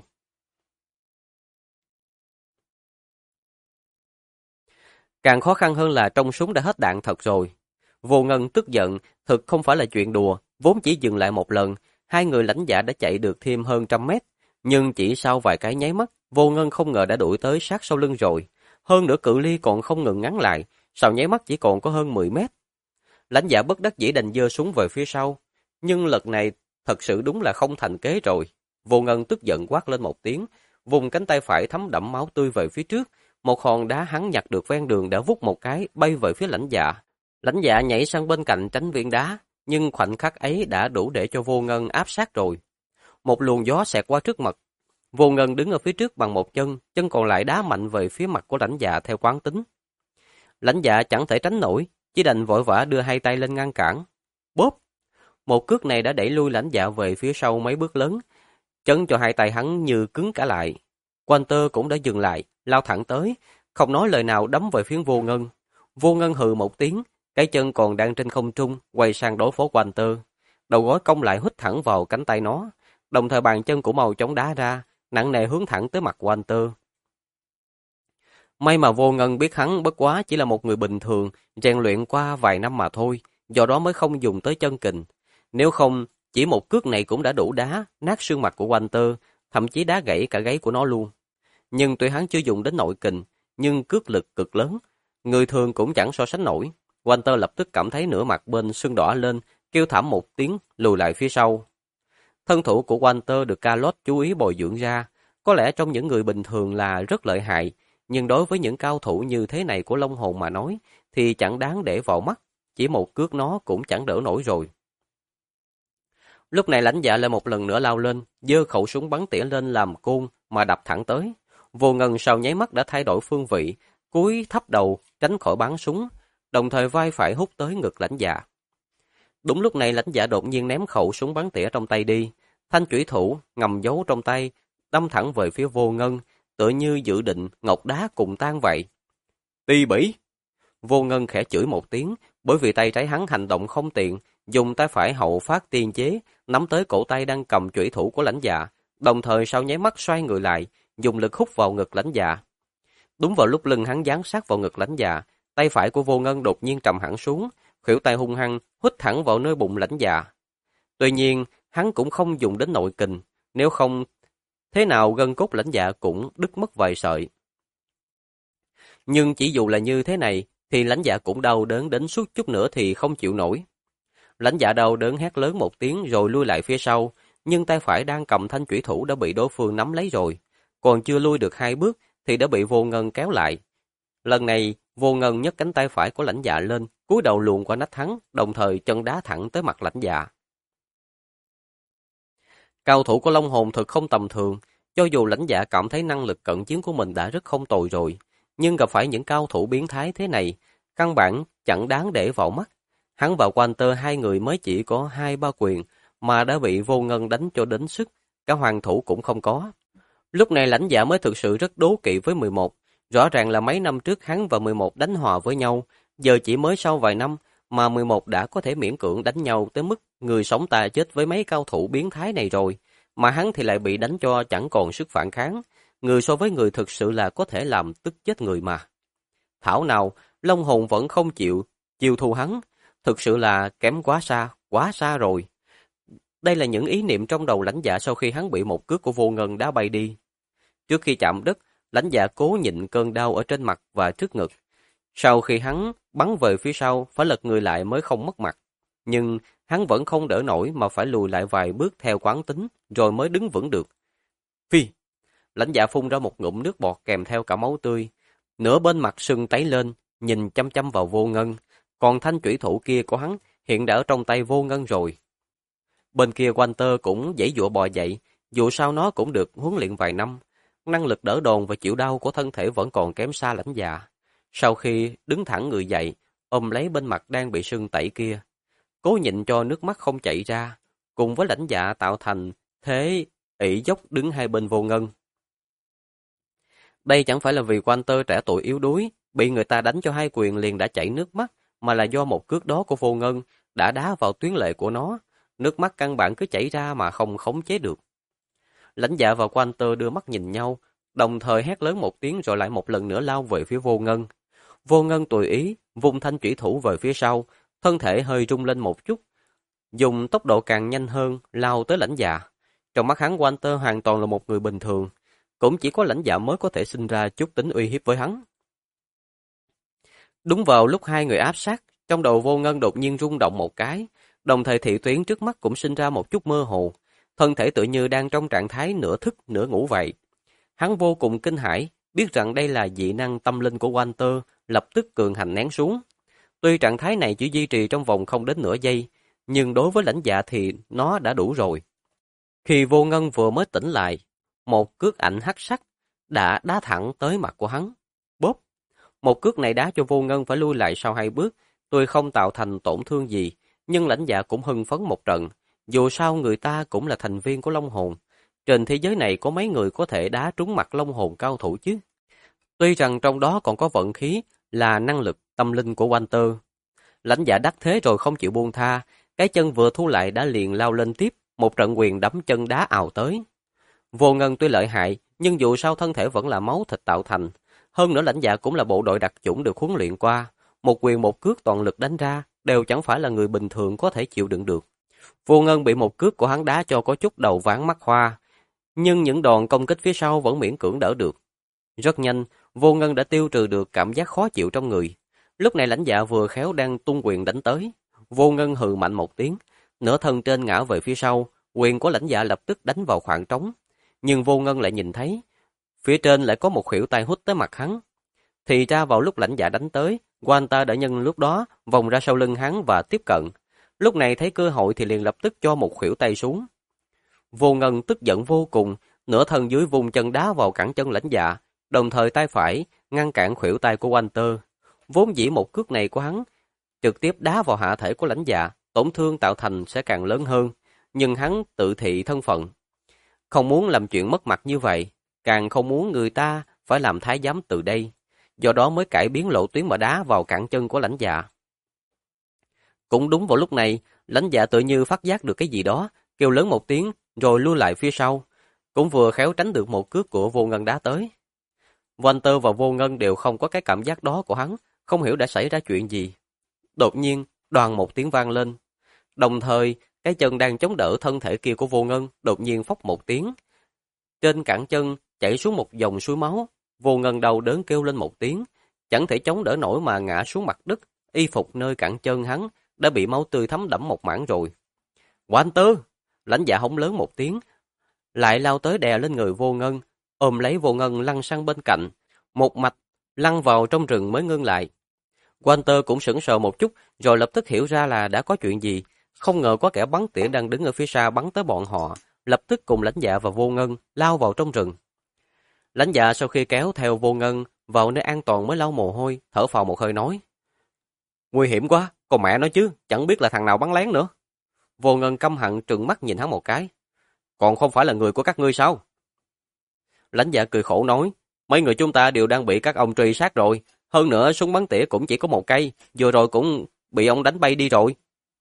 Càng khó khăn hơn là trong súng đã hết đạn thật rồi. Vô Ngân tức giận, thực không phải là chuyện đùa, vốn chỉ dừng lại một lần, hai người Lãnh Dạ đã chạy được thêm hơn 100 mét. Nhưng chỉ sau vài cái nháy mắt, Vô Ngân không ngờ đã đuổi tới sát sau lưng rồi. Hơn nữa cự ly còn không ngừng ngắn lại, sau nháy mắt chỉ còn có hơn 10 mét. Lãnh Dạ bất đắc dĩ đành giơ súng về phía sau. Nhưng lần này thật sự đúng là không thành kế rồi. Vô Ngân tức giận quát lên một tiếng, vùng cánh tay phải thấm đẫm máu tươi về phía trước. Một hòn đá hắn nhặt được ven đường đã vút một cái bay về phía Lãnh Dạ. Lãnh Dạ nhảy sang bên cạnh tránh viên đá, nhưng khoảnh khắc ấy đã đủ để cho Vô Ngân áp sát rồi. Một luồng gió xẹt qua trước mặt. Vô Ngân đứng ở phía trước bằng một chân, chân còn lại đá mạnh về phía mặt của Lãnh Dạ theo quán tính. Lãnh Dạ chẳng thể tránh nổi, chỉ đành vội vã đưa hai tay lên ngăn cản. Bóp! Một cước này đã đẩy lui Lãnh Dạ về phía sau mấy bước lớn, chân cho hai tay hắn như cứng cả lại. Walter cũng đã dừng lại, lao thẳng tới, không nói lời nào đấm về phía Vô Ngân. Vô Ngân hừ một tiếng, cái chân còn đang trên không trung, quay sang đối phó Walter. Đầu gối cong lại hít thẳng vào cánh tay nó, đồng thời bàn chân của màu chống đá ra, nặng nề hướng thẳng tới mặt Walter. May mà Vô Ngân biết hắn bất quá chỉ là một người bình thường, rèn luyện qua vài năm mà thôi, do đó mới không dùng tới chân kình. Nếu không, chỉ một cước này cũng đã đủ đá, nát xương mặt của Walter, thậm chí đá gãy cả gáy của nó luôn. Nhưng tuy hắn chưa dùng đến nội kình, nhưng cước lực cực lớn, người thường cũng chẳng so sánh nổi. Walter lập tức cảm thấy nửa mặt bên sưng đỏ lên, kêu thảm một tiếng, lùi lại phía sau. Thân thủ của Walter được Carlos chú ý bồi dưỡng ra, có lẽ trong những người bình thường là rất lợi hại, nhưng đối với những cao thủ như thế này của Long Hồn mà nói, thì chẳng đáng để vào mắt, chỉ một cước nó cũng chẳng đỡ nổi rồi. Lúc này Lãnh Dạ lại một lần nữa lao lên, giơ khẩu súng bắn tỉa lên làm côn mà đập thẳng tới. Vô Ngân sau nháy mắt đã thay đổi phương vị, cúi thấp đầu tránh khỏi bắn súng, đồng thời vai phải hút tới ngực Lãnh Dạ. Đúng lúc này Lãnh Dạ đột nhiên ném khẩu súng bắn tỉa trong tay đi, thanh chủy thủ ngầm giấu trong tay, đâm thẳng về phía Vô Ngân, tựa như dự định ngọc đá cùng tan vậy. Ti bỉ! Vô Ngân khẽ chửi một tiếng, bởi vì tay trái hắn hành động không tiện, dùng tay phải hậu phát tiên chế, nắm tới cổ tay đang cầm chủy thủ của Lãnh Dạ, đồng thời sau nháy mắt xoay người lại, dùng lực hút vào ngực Lãnh Dạ. Đúng vào lúc lưng hắn dán sát vào ngực Lãnh Dạ, tay phải của Vô Ngân đột nhiên trầm hẳn xuống, khuỷu tay hung hăng hút thẳng vào nơi bụng Lãnh Dạ. Tuy nhiên, hắn cũng không dùng đến nội kình, nếu không thế nào gân cốt Lãnh Dạ cũng đứt mất vài sợi. Nhưng chỉ dù là như thế này, thì Lãnh Dạ cũng đau đớn đến suốt chút nữa thì không chịu nổi. Lãnh Dạ đau đớn hét lớn một tiếng rồi lui lại phía sau, nhưng tay phải đang cầm thanh chủy thủ đã bị đối phương nắm lấy rồi. Còn chưa lui được 2 bước thì đã bị Vô Ngân kéo lại. Lần này, Vô Ngân nhấc cánh tay phải của Lãnh Dạ lên, cúi đầu luồn qua nách hắn, đồng thời chân đá thẳng tới mặt Lãnh Dạ. Cao thủ của Long Hồn thực không tầm thường, cho dù Lãnh Dạ cảm thấy năng lực cận chiến của mình đã rất không tồi rồi, nhưng gặp phải những cao thủ biến thái thế này, căn bản chẳng đáng để vào mắt. Hắn và Walter hai người mới chỉ có 2-3 quyền, mà đã bị Vô Ngân đánh cho đến sức, cả hoàng thủ cũng không có. Lúc này Lãnh Dạ mới thực sự rất đố kỵ với 11, rõ ràng là mấy năm trước hắn và 11 đánh hòa với nhau, giờ chỉ mới sau vài năm mà 11 đã có thể miễn cưỡng đánh nhau tới mức người sống ta chết với mấy cao thủ biến thái này rồi, mà hắn thì lại bị đánh cho chẳng còn sức phản kháng. Người so với người thực sự là có thể làm tức chết người mà. Thảo nào, Long hồn vẫn không chịu chiêu thu hắn, thực sự là kém quá xa rồi. Đây là những ý niệm trong đầu Lãnh Dạ sau khi hắn bị một cước của Vô Ngân đá bay đi. Trước khi chạm đất, Lãnh Dạ cố nhịn cơn đau ở trên mặt và trước ngực. Sau khi hắn bắn về phía sau, phải lật người lại mới không mất mặt. Nhưng hắn vẫn không đỡ nổi mà phải lùi lại vài bước theo quán tính, rồi mới đứng vững được. Phi! Lãnh Dạ phun ra một ngụm nước bọt kèm theo cả máu tươi. Nửa bên mặt sưng tấy lên, nhìn chăm chăm vào Vô Ngân. Còn thanh chủy thủ kia của hắn hiện đã ở trong tay Vô Ngân rồi. Bên kia Walter cũng giãy giụa bò dậy, dù sao nó cũng được huấn luyện vài năm. Năng lực đỡ đòn và chịu đau của thân thể vẫn còn kém xa Lãnh Dạ. Sau khi đứng thẳng người dậy, ôm lấy bên mặt đang bị sưng tẩy kia, cố nhịn cho nước mắt không chảy ra, cùng với Lãnh Dạ tạo thành thế ỷ dốc đứng hai bên Vô Ngân. Đây chẳng phải là vì Walter trẻ tuổi yếu đuối, bị người ta đánh cho hai quyền liền đã chảy nước mắt, mà là do một cước đó của Vô Ngân đã đá vào tuyến lệ của nó, nước mắt căn bản cứ chảy ra mà không khống chế được. Lãnh Dạ và Walter đưa mắt nhìn nhau, đồng thời hét lớn một tiếng rồi lại một lần nữa lao về phía Vô Ngân. Vô Ngân tùy ý, vung thanh chủy thủ về phía sau, thân thể hơi rung lên một chút, dùng tốc độ càng nhanh hơn, lao tới Lãnh Dạ. Trong mắt hắn, Walter hoàn toàn là một người bình thường, cũng chỉ có Lãnh Dạ mới có thể sinh ra chút tính uy hiếp với hắn. Đúng vào lúc hai người áp sát, trong đầu Vô Ngân đột nhiên rung động một cái, đồng thời thị tuyến trước mắt cũng sinh ra một chút mơ hồ, thân thể tự như đang trong trạng thái nửa thức nửa ngủ vậy. Hắn vô cùng kinh hãi, biết rằng đây là dị năng tâm linh của Walter, lập tức cường hành nén xuống. Tuy trạng thái này chỉ duy trì trong vòng không đến nửa giây, nhưng đối với Lãnh Dạ thì nó đã đủ rồi. Khi Vô Ngân vừa mới tỉnh lại, một cước ảnh hắc sắc đã đá thẳng tới mặt của hắn. Bốp! Một cước này đá cho Vô Ngân phải lui lại sau 2 bước, tuy không tạo thành tổn thương gì, nhưng Lãnh Dạ cũng hưng phấn một trận. Dù sao người ta cũng là thành viên của Long Hồn. Trên thế giới này có mấy người có thể đá trúng mặt Long Hồn cao thủ chứ? Tuy rằng trong đó còn có vận khí là năng lực tâm linh của Walter. Lãnh Dạ đắc thế rồi không chịu buông tha, cái chân vừa thu lại đã liền lao lên tiếp, một trận quyền đấm chân đá ào tới. Vô Ngân tuy lợi hại, nhưng dù sao thân thể vẫn là máu thịt tạo thành. Hơn nữa Lãnh Dạ cũng là bộ đội đặc chủng được huấn luyện qua, một quyền một cước toàn lực đánh ra, đều chẳng phải là người bình thường có thể chịu đựng được. Vô Ngân bị một cước của hắn đá cho có chút đầu váng mắt hoa, nhưng những đòn công kích phía sau vẫn miễn cưỡng đỡ được. Rất nhanh, Vô Ngân đã tiêu trừ được cảm giác khó chịu trong người. Lúc này Lãnh Dạ vừa khéo đang tung quyền đánh tới. Vô Ngân hừ mạnh một tiếng, nửa thân trên ngã về phía sau, quyền của Lãnh Dạ lập tức đánh vào khoảng trống. Nhưng Vô Ngân lại nhìn thấy, phía trên lại có một khuỷu tay hút tới mặt hắn. Thì ra vào lúc Lãnh Dạ đánh tới, Walter đã nhân lúc đó vòng ra sau lưng hắn và tiếp cận. Lúc này thấy cơ hội thì liền lập tức cho một khuỷu tay xuống. Vô Ngân tức giận vô cùng, nửa thân dưới vùng chân đá vào cẳng chân Lãnh Dạ, đồng thời tay phải ngăn cản khuỷu tay của Walter. Vốn dĩ một cước này của hắn trực tiếp đá vào hạ thể của Lãnh Dạ, tổn thương tạo thành sẽ càng lớn hơn, nhưng hắn tự thị thân phận, không muốn làm chuyện mất mặt như vậy, càng không muốn người ta phải làm thái giám từ đây, do đó mới cải biến lộ tuyến mà đá vào cẳng chân của Lãnh Dạ. Cũng đúng vào lúc này, Lãnh Dạ tự như phát giác được cái gì đó, kêu lớn một tiếng rồi lui lại phía sau, cũng vừa khéo tránh được một cước của Vô Ngân đá tới. Walter và Vô Ngân đều không có cái cảm giác đó của hắn, không hiểu đã xảy ra chuyện gì. Đột nhiên, đoàng một tiếng vang lên. Đồng thời, cái chân đang chống đỡ thân thể kia của Vô Ngân đột nhiên phốc một tiếng. Trên cẳng chân chảy xuống một dòng suối máu. Vô Ngân đau đớn kêu lên một tiếng, chẳng thể chống đỡ nổi mà ngã xuống mặt đất. Y phục nơi cẳng chân hắn đã bị máu tươi thấm đẫm một mảng rồi. Walter! Lãnh Dạ hống lớn một tiếng, lại lao tới đè lên người Vô Ngân, ôm lấy Vô Ngân lăn sang bên cạnh, một mạch lăn vào trong rừng mới ngưng lại. Walter cũng sững sờ một chút, rồi lập tức hiểu ra là đã có chuyện gì, không ngờ có kẻ bắn tỉa đang đứng ở phía xa bắn tới bọn họ, lập tức cùng Lãnh Dạ và Vô Ngân lao vào trong rừng. Lãnh Dạ sau khi kéo theo Vô Ngân vào nơi an toàn mới lau mồ hôi, thở phào một hơi nói: "Nguy hiểm quá, còn mẹ nói chứ, chẳng biết là thằng nào bắn lén nữa." Vô Ngân căm hận trừng mắt nhìn hắn một cái: "Còn không phải là người của các ngươi sao?" Lãnh Dạ cười khổ nói: "Mấy người chúng ta đều đang bị các ông truy sát rồi, Hơn nữa súng bắn tỉa cũng chỉ có một cây, vừa rồi cũng bị ông đánh bay đi rồi.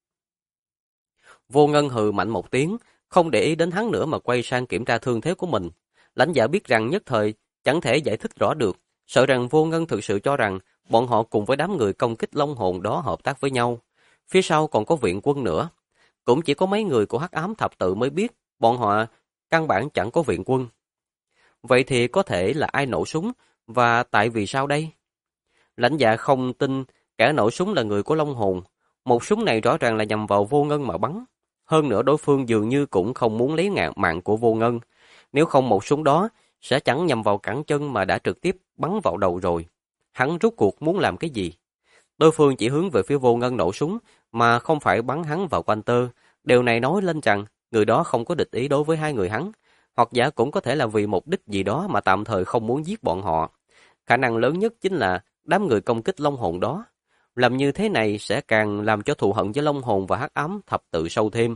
Vô Ngân hừ mạnh một tiếng, không để ý đến hắn nữa mà quay sang kiểm tra thương thế của mình. Lãnh Dạ biết rằng nhất thời chẳng thể giải thích rõ được, sợ rằng Vô Ngân thực sự cho rằng bọn họ cùng với đám người công kích Long Hồn đó hợp tác với nhau. Phía sau còn có viện quân nữa. Cũng chỉ có mấy người của Hắc Ám Thập Tự mới biết bọn họ căn bản chẳng có viện quân. Vậy thì có thể là ai nổ súng và tại vì sao đây? Lãnh Dạ không tin kẻ nổ súng là người của Long Hồn. Một súng này rõ ràng là nhằm vào Vô Ngân mà bắn. Hơn nữa đối phương dường như cũng không muốn lấy mạng của Vô Ngân. Nếu không một súng đó sẽ chẳng nhằm vào cẳng chân mà đã trực tiếp bắn vào đầu rồi. Hắn rốt cuộc muốn làm cái gì? Đối phương chỉ hướng về phía Vô Ngân nổ súng mà không phải bắn hắn vào quanh tơ. Điều này nói lên rằng người đó không có địch ý đối với hai người hắn. Hoặc giả cũng có thể là vì mục đích gì đó mà tạm thời không muốn giết bọn họ. Khả năng lớn nhất chính là đám người công kích Long Hồn đó. Làm như thế này sẽ càng làm cho thù hận với Long Hồn và Hắc Ám Thập Tự sâu thêm.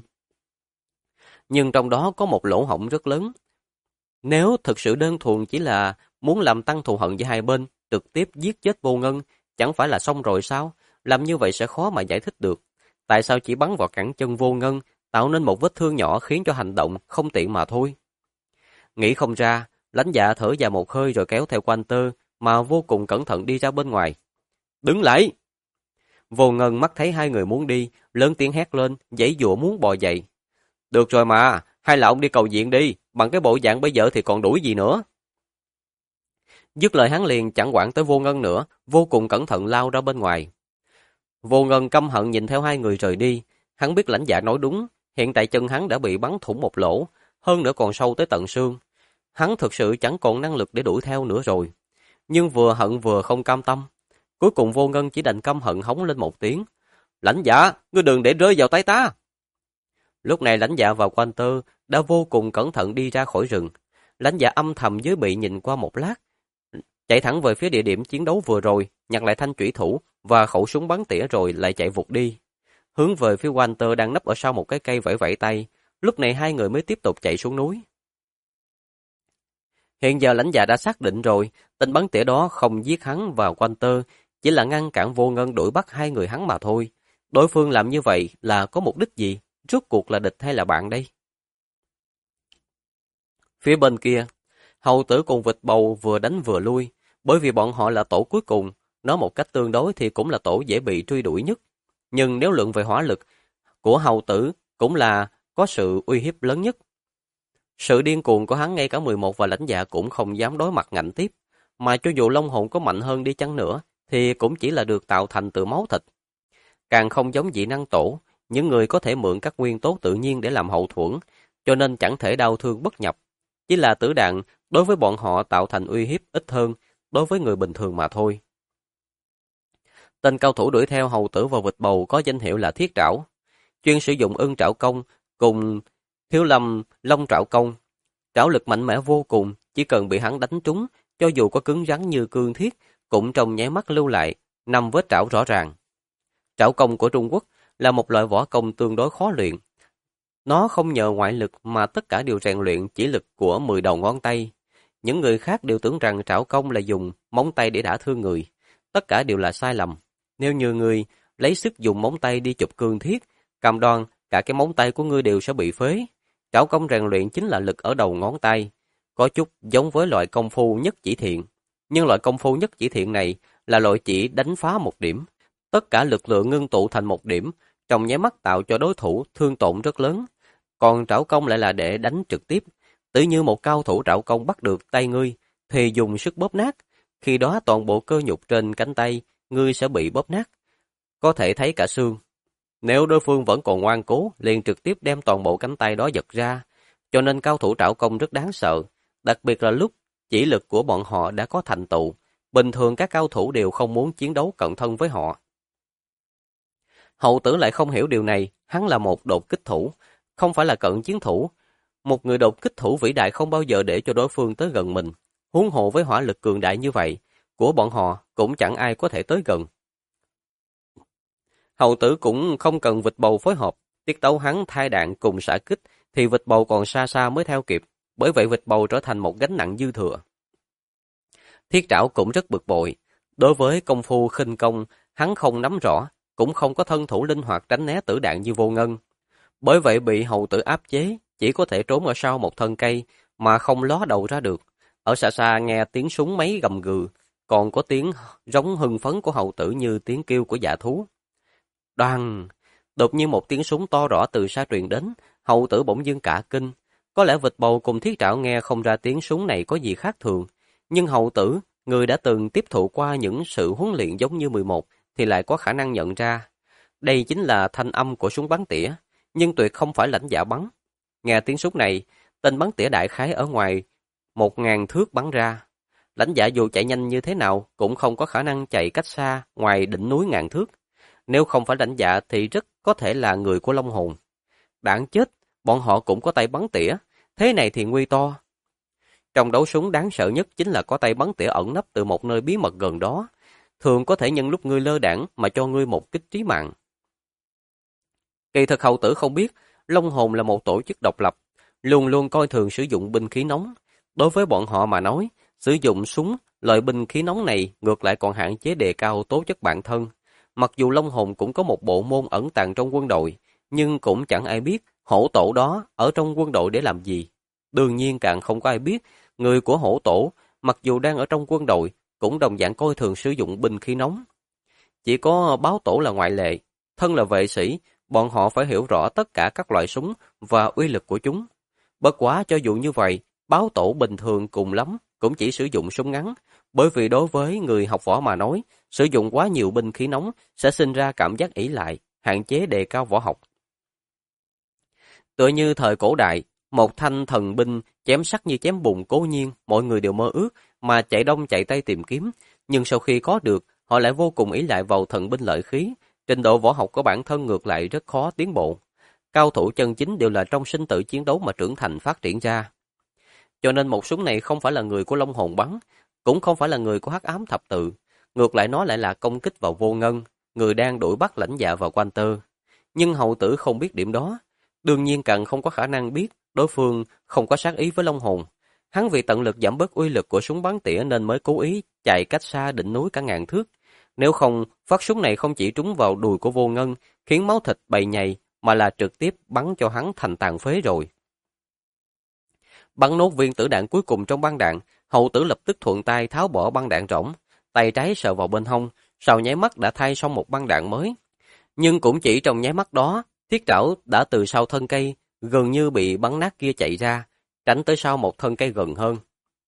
Nhưng trong đó có một lỗ hổng rất lớn. Nếu thực sự đơn thuần chỉ là muốn làm tăng thù hận với hai bên, trực tiếp giết chết Vô Ngân, chẳng phải là xong rồi sao? Làm như vậy sẽ khó mà giải thích được. Tại sao chỉ bắn vào cẳng chân Vô Ngân, tạo nên một vết thương nhỏ khiến cho hành động không tiện mà thôi? Nghĩ không ra, Lãnh Dạ thở dài một hơi rồi kéo theo Quanh Tơ mà vô cùng cẩn thận đi ra bên ngoài. Đứng lại! Vô Ngân mắt thấy hai người muốn đi, lớn tiếng hét lên, giãy giụa muốn bò dậy. Được rồi mà, hay là ông đi cầu viện đi, bằng cái bộ dạng bây giờ thì còn đuổi gì nữa. Dứt lời hắn liền chẳng quản tới Vô Ngân nữa, vô cùng cẩn thận lao ra bên ngoài. Vô Ngân căm hận nhìn theo hai người rời đi, hắn biết Lãnh Dạ nói đúng, hiện tại chân hắn đã bị bắn thủng một lỗ, hơn nữa còn sâu tới tận xương. Hắn thực sự chẳng còn năng lực để đuổi theo nữa rồi. Nhưng vừa hận vừa không cam tâm. Cuối cùng Vô Ngân chỉ đành căm hận hống lên một tiếng. Lãnh Dạ, ngươi đừng để rơi vào tay ta. Lúc này Lãnh Dạ và Quan Tơ đã vô cùng cẩn thận đi ra khỏi rừng. Lãnh Dạ âm thầm dưới bị nhìn qua một lát, chạy thẳng về phía địa điểm chiến đấu vừa rồi, nhặt lại thanh chủy thủ và khẩu súng bắn tỉa rồi lại chạy vụt đi. Hướng về phía Quan Tơ đang nấp ở sau một cái cây vẫy vẫy tay, lúc này hai người mới tiếp tục chạy xuống núi. Hiện giờ Lãnh Dạ đã xác định rồi, tên bắn tỉa đó không giết hắn và Quan Tơ, chỉ là ngăn cản Vô Ngân đuổi bắt hai người hắn mà thôi. Đối phương làm như vậy là có mục đích gì? Rốt cuộc là địch hay là bạn đây? Phía bên kia, Hầu Tử cùng Vịt Bầu vừa đánh vừa lui, bởi vì bọn họ là tổ cuối cùng, nói một cách tương đối thì cũng là tổ dễ bị truy đuổi nhất. Nhưng nếu lượng về hỏa lực của Hầu Tử cũng là có sự uy hiếp lớn nhất. Sự điên cuồng của hắn ngay cả 11 và Lãnh Dạ cũng không dám đối mặt ngạnh tiếp, mà cho dù Long Hồn có mạnh hơn đi chăng nữa, thì cũng chỉ là được tạo thành từ máu thịt. Càng không giống dị năng tổ, những người có thể mượn các nguyên tố tự nhiên để làm hậu thuẫn, cho nên chẳng thể đau thương bất nhập. Chỉ là tử đạn đối với bọn họ tạo thành uy hiếp ít hơn đối với người bình thường mà thôi. Tên cao thủ đuổi theo Hầu Tử và Vịt Bầu có danh hiệu là Thiết Trảo, chuyên sử dụng Ưng Trảo Công cùng Thiếu Lâm Long Trảo Công. Trảo lực mạnh mẽ vô cùng, chỉ cần bị hắn đánh trúng, cho dù có cứng rắn như cương thiết, cũng trong nháy mắt lưu lại 5 vết trảo rõ ràng. Trảo công của Trung Quốc là một loại võ công tương đối khó luyện. Nó không nhờ ngoại lực mà tất cả đều rèn luyện chỉ lực của 10 đầu ngón tay. Những người khác đều tưởng rằng trảo công là dùng móng tay để đả thương người. Tất cả đều là sai lầm. Nếu như người lấy sức dùng móng tay đi chụp cương thiết, cam đoan cả cái móng tay của ngươi đều sẽ bị phế. Trảo công rèn luyện chính là lực ở đầu ngón tay, có chút giống với loại công phu nhất chỉ thiện. Nhưng loại công phu nhất chỉ thiện này là loại chỉ đánh phá một điểm. Tất cả lực lượng ngưng tụ thành một điểm, trong nháy mắt tạo cho đối thủ thương tổn rất lớn. Còn trảo công lại là để đánh trực tiếp. Tự như một cao thủ trảo công bắt được tay ngươi, thì dùng sức bóp nát. Khi đó toàn bộ cơ nhục trên cánh tay, ngươi sẽ bị bóp nát. Có thể thấy cả xương. Nếu đối phương vẫn còn ngoan cố, liền trực tiếp đem toàn bộ cánh tay đó giật ra. Cho nên cao thủ trảo công rất đáng sợ. Đặc biệt là lúc chỉ lực của bọn họ đã có thành tựu. Bình thường các cao thủ đều không muốn chiến đấu cận thân với họ. Hầu Tử lại không hiểu điều này, hắn là một đột kích thủ, không phải là cận chiến thủ. Một người đột kích thủ vĩ đại không bao giờ để cho đối phương tới gần mình. Huống hồ với hỏa lực cường đại như vậy, của bọn họ cũng chẳng ai có thể tới gần. Hầu Tử cũng không cần Vịt Bầu phối hợp, tiết tấu hắn thay đạn cùng xạ kích, thì Vịt Bầu còn xa xa mới theo kịp, bởi vậy Vịt Bầu trở thành một gánh nặng dư thừa. Thiết Trảo cũng rất bực bội, Đối với công phu khinh công, hắn không nắm rõ, cũng không có thân thủ linh hoạt tránh né tử đạn như Vô Ngân. Bởi vậy bị hầu tử áp chế, chỉ có thể trốn ở sau một thân cây mà không ló đầu ra được. Ở xa xa nghe tiếng súng máy gầm gừ, còn có tiếng rống hưng phấn của hầu tử như tiếng kêu của dã thú. Đoàng! Đột nhiên một tiếng súng to rõ từ xa truyền đến, hầu tử bỗng dưng cả kinh. Có lẽ vịt bầu cùng thiết trảo nghe không ra tiếng súng này có gì khác thường, nhưng hầu tử, người đã từng tiếp thụ qua những sự huấn luyện giống như 11, thì lại có khả năng nhận ra. Đây chính là thanh âm của súng bắn tỉa, nhưng tuyệt không phải lãnh giả bắn. Nghe tiếng súng này, tên bắn tỉa đại khái ở ngoài 1.000 thước bắn ra. Lãnh giả dù chạy nhanh như thế nào cũng không có khả năng chạy cách xa ngoài đỉnh núi ngàn thước. Nếu không phải lãnh giả thì rất có thể là người của Long Hồn. Đáng chết, bọn họ cũng có tay bắn tỉa, thế này thì nguy to. Trong đấu súng đáng sợ nhất chính là có tay bắn tỉa ẩn nấp từ một nơi bí mật gần đó, thường có thể nhân lúc ngươi lơ đãng mà cho ngươi một kích trí mạng. Kỳ thực hầu tử không biết, Long Hồn là một tổ chức độc lập, luôn luôn coi thường sử dụng binh khí nóng. Đối với bọn họ mà nói, sử dụng súng, loại binh khí nóng này ngược lại còn hạn chế đề cao tố chất bản thân. Mặc dù Long Hồn cũng có một bộ môn ẩn tàng trong quân đội, nhưng cũng chẳng ai biết hổ tổ đó ở trong quân đội để làm gì. Đương nhiên càng không có ai biết, người của hổ tổ, mặc dù đang ở trong quân đội, cũng đồng dạng coi thường sử dụng binh khí nóng. Chỉ có báo tổ là ngoại lệ. Thân là vệ sĩ, bọn họ phải hiểu rõ tất cả các loại súng và uy lực của chúng. Bất quá cho dù như vậy, báo tổ bình thường cùng lắm cũng chỉ sử dụng súng ngắn, bởi vì đối với người học võ mà nói, sử dụng quá nhiều binh khí nóng sẽ sinh ra cảm giác ỷ lại, hạn chế đề cao võ học. Tựa như thời cổ đại, một thanh thần binh chém sắt như chém bùn cố nhiên, mọi người đều mơ ước mà chạy đông chạy tây tìm kiếm, nhưng sau khi có được, họ lại vô cùng ỷ lại vào thần binh lợi khí, trình độ võ học của bản thân ngược lại rất khó tiến bộ. Cao thủ chân chính đều là trong sinh tử chiến đấu mà trưởng thành phát triển ra. Cho nên một súng này không phải là người của Long Hồn bắn, cũng không phải là người của Hắc Ám Thập Tự, ngược lại nó lại là công kích vào Vô Ngân, người đang đuổi bắt lãnh dạ vào Quan Tơ. Nhưng hầu tử không biết điểm đó, đương nhiên càng không có khả năng biết đối phương không có sát ý với Long Hồn. Hắn vì tận lực giảm bớt uy lực của súng bắn tỉa nên mới cố ý chạy cách xa đỉnh núi cả ngàn thước. Nếu không, phát súng này không chỉ trúng vào đùi của Vô Ngân, khiến máu thịt bầy nhầy, mà là trực tiếp bắn cho hắn thành tàn phế rồi. Bắn nốt viên tử đạn cuối cùng trong băng đạn, hầu tử lập tức thuận tay tháo bỏ băng đạn rỗng, tay trái sờ vào bên hông, sau nháy mắt đã thay xong một băng đạn mới. Nhưng cũng chỉ trong nháy mắt đó, thiết trảo đã từ sau thân cây, gần như bị bắn nát kia chạy ra, tránh tới sau một thân cây gần hơn.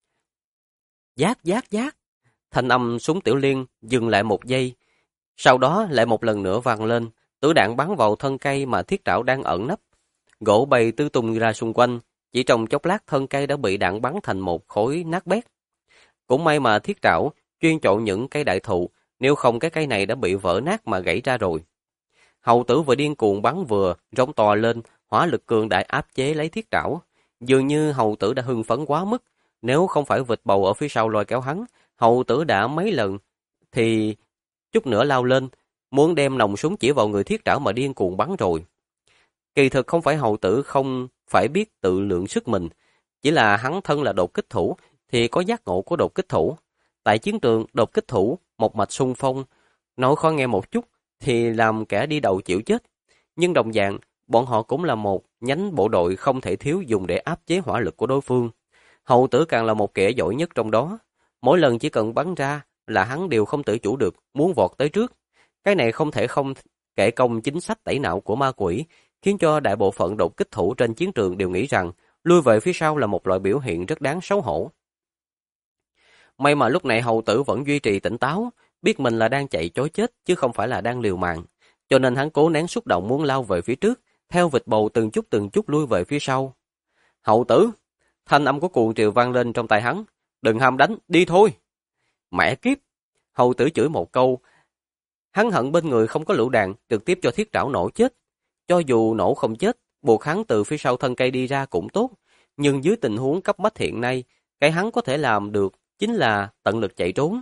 Giác giác giác, thanh âm súng tiểu liên dừng lại một giây, sau đó lại một lần nữa vang lên, tử đạn bắn vào thân cây mà thiết trảo đang ẩn nấp. Gỗ bay tứ tung ra xung quanh, chỉ trong chốc lát thân cây đã bị đạn bắn thành một khối nát bét. Cũng may mà thiết trảo chuyên chọn những cây đại thụ, nếu không cái cây này đã bị vỡ nát mà gãy ra rồi. Hầu tử vừa điên cuồng bắn vừa rống to lên, hỏa lực cường đại áp chế lấy thiết trảo. Dường như hầu tử đã hưng phấn quá mức, nếu không phải vịt bầu ở phía sau lôi kéo hắn, hầu tử đã mấy lần thì chút nữa lao lên, muốn đem nòng súng chỉ vào người thiết trảo mà điên cuồng bắn rồi. Kỳ thực không phải hầu tử không phải biết tự lượng sức mình, chỉ là hắn thân là đột kích thủ thì có giác ngộ của đột kích thủ. Tại chiến trường, đột kích thủ một mạch xung phong, nói khó nghe một chút thì làm kẻ đi đầu chịu chết. Nhưng đồng dạng, bọn họ cũng là một nhánh bộ đội không thể thiếu dùng để áp chế hỏa lực của đối phương. Hầu tử càng là một kẻ giỏi nhất trong đó. Mỗi lần chỉ cần bắn ra là hắn đều không tự chủ được, muốn vọt tới trước. Cái này không thể không kể công chính sách tẩy não của ma quỷ, khiến cho đại bộ phận đột kích thủ trên chiến trường đều nghĩ rằng lui về phía sau là một loại biểu hiện rất đáng xấu hổ. May mà lúc này hầu tử vẫn duy trì tỉnh táo, biết mình là đang chạy chối chết chứ không phải là đang liều mạng, cho nên hắn cố nén xúc động muốn lao về phía trước, theo vịt bầu từng chút lui về phía sau. Hầu tử, thanh âm của cuồng triều vang lên trong tai hắn, đừng ham đánh, đi thôi. Mẹ kiếp, hầu tử chửi một câu, hắn hận bên người không có lựu đạn, trực tiếp cho thiết trảo nổ chết. Cho dù nổ không chết, buộc hắn từ phía sau thân cây đi ra cũng tốt, nhưng dưới tình huống cấp bách hiện nay, cái hắn có thể làm được chính là tận lực chạy trốn.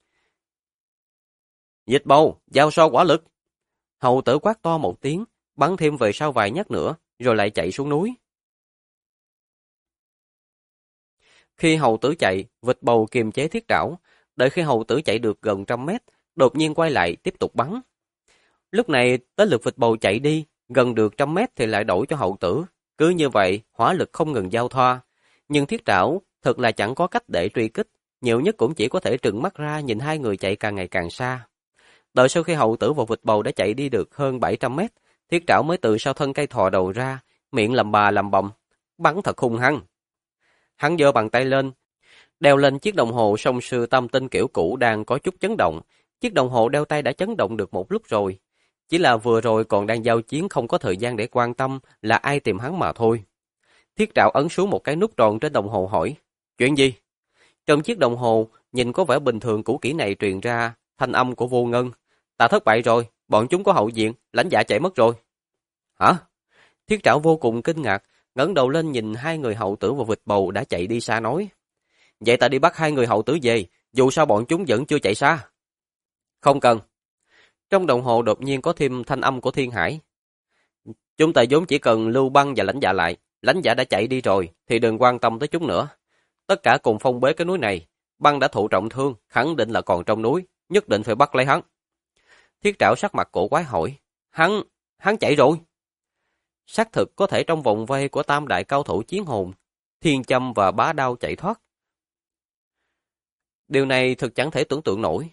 Dịch bầu, giao so quả lực. Hầu tử quát to một tiếng, bắn thêm về sau vài nhát nữa, rồi lại chạy xuống núi. Khi hầu tử chạy, vịt bầu kiềm chế thiết trảo, Đợi khi hầu tử chạy được gần 100 mét, đột nhiên quay lại tiếp tục bắn. Lúc này tới lượt vịt bầu chạy đi, gần được 100 mét thì lại đổi cho hậu tử. Cứ như vậy, hỏa lực không ngừng giao thoa. Nhưng thiết trảo thật là chẳng có cách để truy kích, nhiều nhất cũng chỉ có thể trừng mắt ra nhìn hai người chạy càng ngày càng xa. Đợi sau khi hậu tử và vịt bầu đã chạy đi được hơn 700 mét, thiết trảo mới từ sau thân cây thò đầu ra, miệng lầm bà lầm bầm, bắn thật hung hăng. Hắn giơ bàn tay lên, đeo lên chiếc đồng hồ song sư tam tinh kiểu cũ đang có chút chấn động. Chiếc đồng hồ đeo tay đã chấn động được một lúc rồi. Chỉ là vừa rồi còn đang giao chiến không có thời gian để quan tâm là ai tìm hắn mà thôi. Thiết trảo ấn xuống một cái nút tròn trên đồng hồ hỏi, chuyện gì? Trong chiếc đồng hồ, nhìn có vẻ bình thường cũ kỹ này truyền ra thanh âm của Vô Ngân. Ta thất bại rồi, bọn chúng có hậu diện, lãnh dạ chạy mất rồi. Hả? Thiết trảo vô cùng kinh ngạc, ngẩng đầu lên nhìn hai người hậu tử và vịt bầu đã chạy đi xa nói. Vậy ta đi bắt hai người hậu tử về, dù sao bọn chúng vẫn chưa chạy xa. Không cần. Trong đồng hồ đột nhiên có thêm thanh âm của Thiên Hải. Chúng ta vốn chỉ cần lưu băng và lãnh dạ lại, lãnh dạ đã chạy đi rồi, thì đừng quan tâm tới chúng nữa. Tất cả cùng phong bế cái núi này, băng đã thụ trọng thương, khẳng định là còn trong núi, nhất định phải bắt lấy hắn. Thiết trảo sắc mặt cổ quái hỏi, hắn chạy rồi. Xác thực có thể trong vòng vây của tam đại cao thủ chiến hồn, Thiên Châm và Bá Đao chạy thoát. Điều này thực chẳng thể tưởng tượng nổi.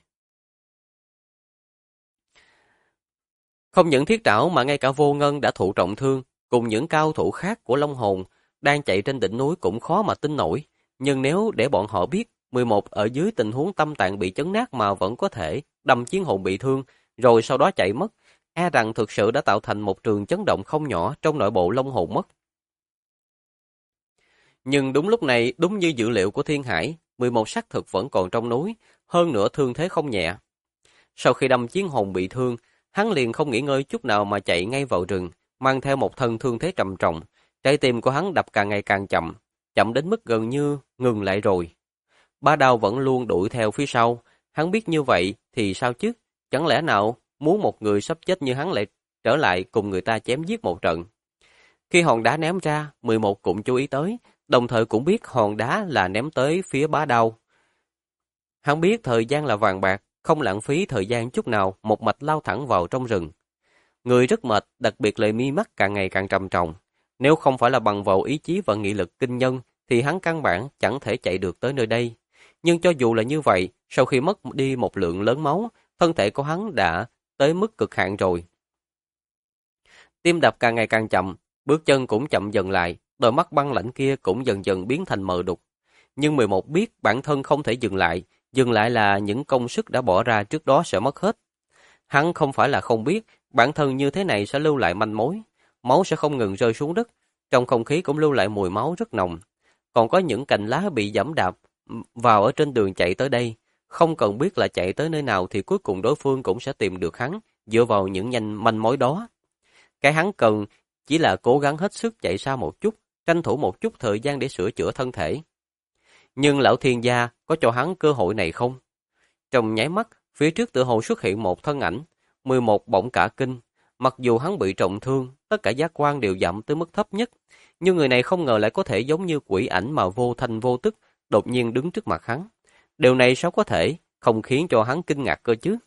Không những thiết trảo mà ngay cả Vô Ngân đã thụ trọng thương, cùng những cao thủ khác của Long Hồn đang chạy trên đỉnh núi cũng khó mà tin nổi. Nhưng nếu để bọn họ biết 11 ở dưới tình huống tâm tạng bị chấn nát mà vẫn có thể đâm chiến hồn bị thương, rồi sau đó chạy mất, e rằng thực sự đã tạo thành một trường chấn động không nhỏ trong nội bộ Long Hồn mất. Nhưng đúng lúc này, đúng như dữ liệu của Thiên Hải, 11 xác thực vẫn còn trong núi, hơn nữa thương thế không nhẹ. Sau khi đâm chiến hồn bị thương, hắn liền không nghỉ ngơi chút nào mà chạy ngay vào rừng, mang theo một thân thương thế trầm trọng. Trái tim của hắn đập càng ngày càng chậm, chậm đến mức gần như ngừng lại rồi. Bá Đao vẫn luôn đuổi theo phía sau, hắn biết như vậy thì sao chứ? Chẳng lẽ nào muốn một người sắp chết như hắn lại trở lại cùng người ta chém giết một trận? Khi hòn đá ném ra, 11 cũng chú ý tới, đồng thời cũng biết hòn đá là ném tới phía Bá Đao. Hắn biết thời gian là vàng bạc, không lãng phí thời gian chút nào, một mạch lao thẳng vào trong rừng. Người rất mệt, đặc biệt là mi mắt càng ngày càng trầm trọng. Nếu không phải là bằng vào ý chí và nghị lực kinh nhân, thì hắn căn bản chẳng thể chạy được tới nơi đây. Nhưng cho dù là như vậy, sau khi mất đi một lượng lớn máu, thân thể của hắn đã tới mức cực hạn rồi. Tim đập càng ngày càng chậm, bước chân cũng chậm dần lại, đôi mắt băng lãnh kia cũng dần dần biến thành mờ đục. Nhưng 11 biết bản thân không thể dừng lại là những công sức đã bỏ ra trước đó sẽ mất hết. Hắn không phải là không biết, bản thân như thế này sẽ lưu lại manh mối, máu sẽ không ngừng rơi xuống đất, trong không khí cũng lưu lại mùi máu rất nồng. Còn có những cành lá bị giẫm đạp vào ở trên đường chạy tới đây, không cần biết là chạy tới nơi nào thì cuối cùng đối phương cũng sẽ tìm được hắn, dựa vào những manh mối đó. Cái hắn cần chỉ là cố gắng hết sức chạy xa một chút, tranh thủ một chút thời gian để sửa chữa thân thể. Nhưng lão thiên gia có cho hắn cơ hội này không? Trong nháy mắt, phía trước tựa hồ xuất hiện một thân ảnh, 11 bỗng cả kinh. Mặc dù hắn bị trọng thương, tất cả giác quan đều giảm tới mức thấp nhất, nhưng người này không ngờ lại có thể giống như quỷ ảnh mà vô thanh vô tức, đột nhiên đứng trước mặt hắn. Điều này sao có thể, không khiến cho hắn kinh ngạc cơ chứ?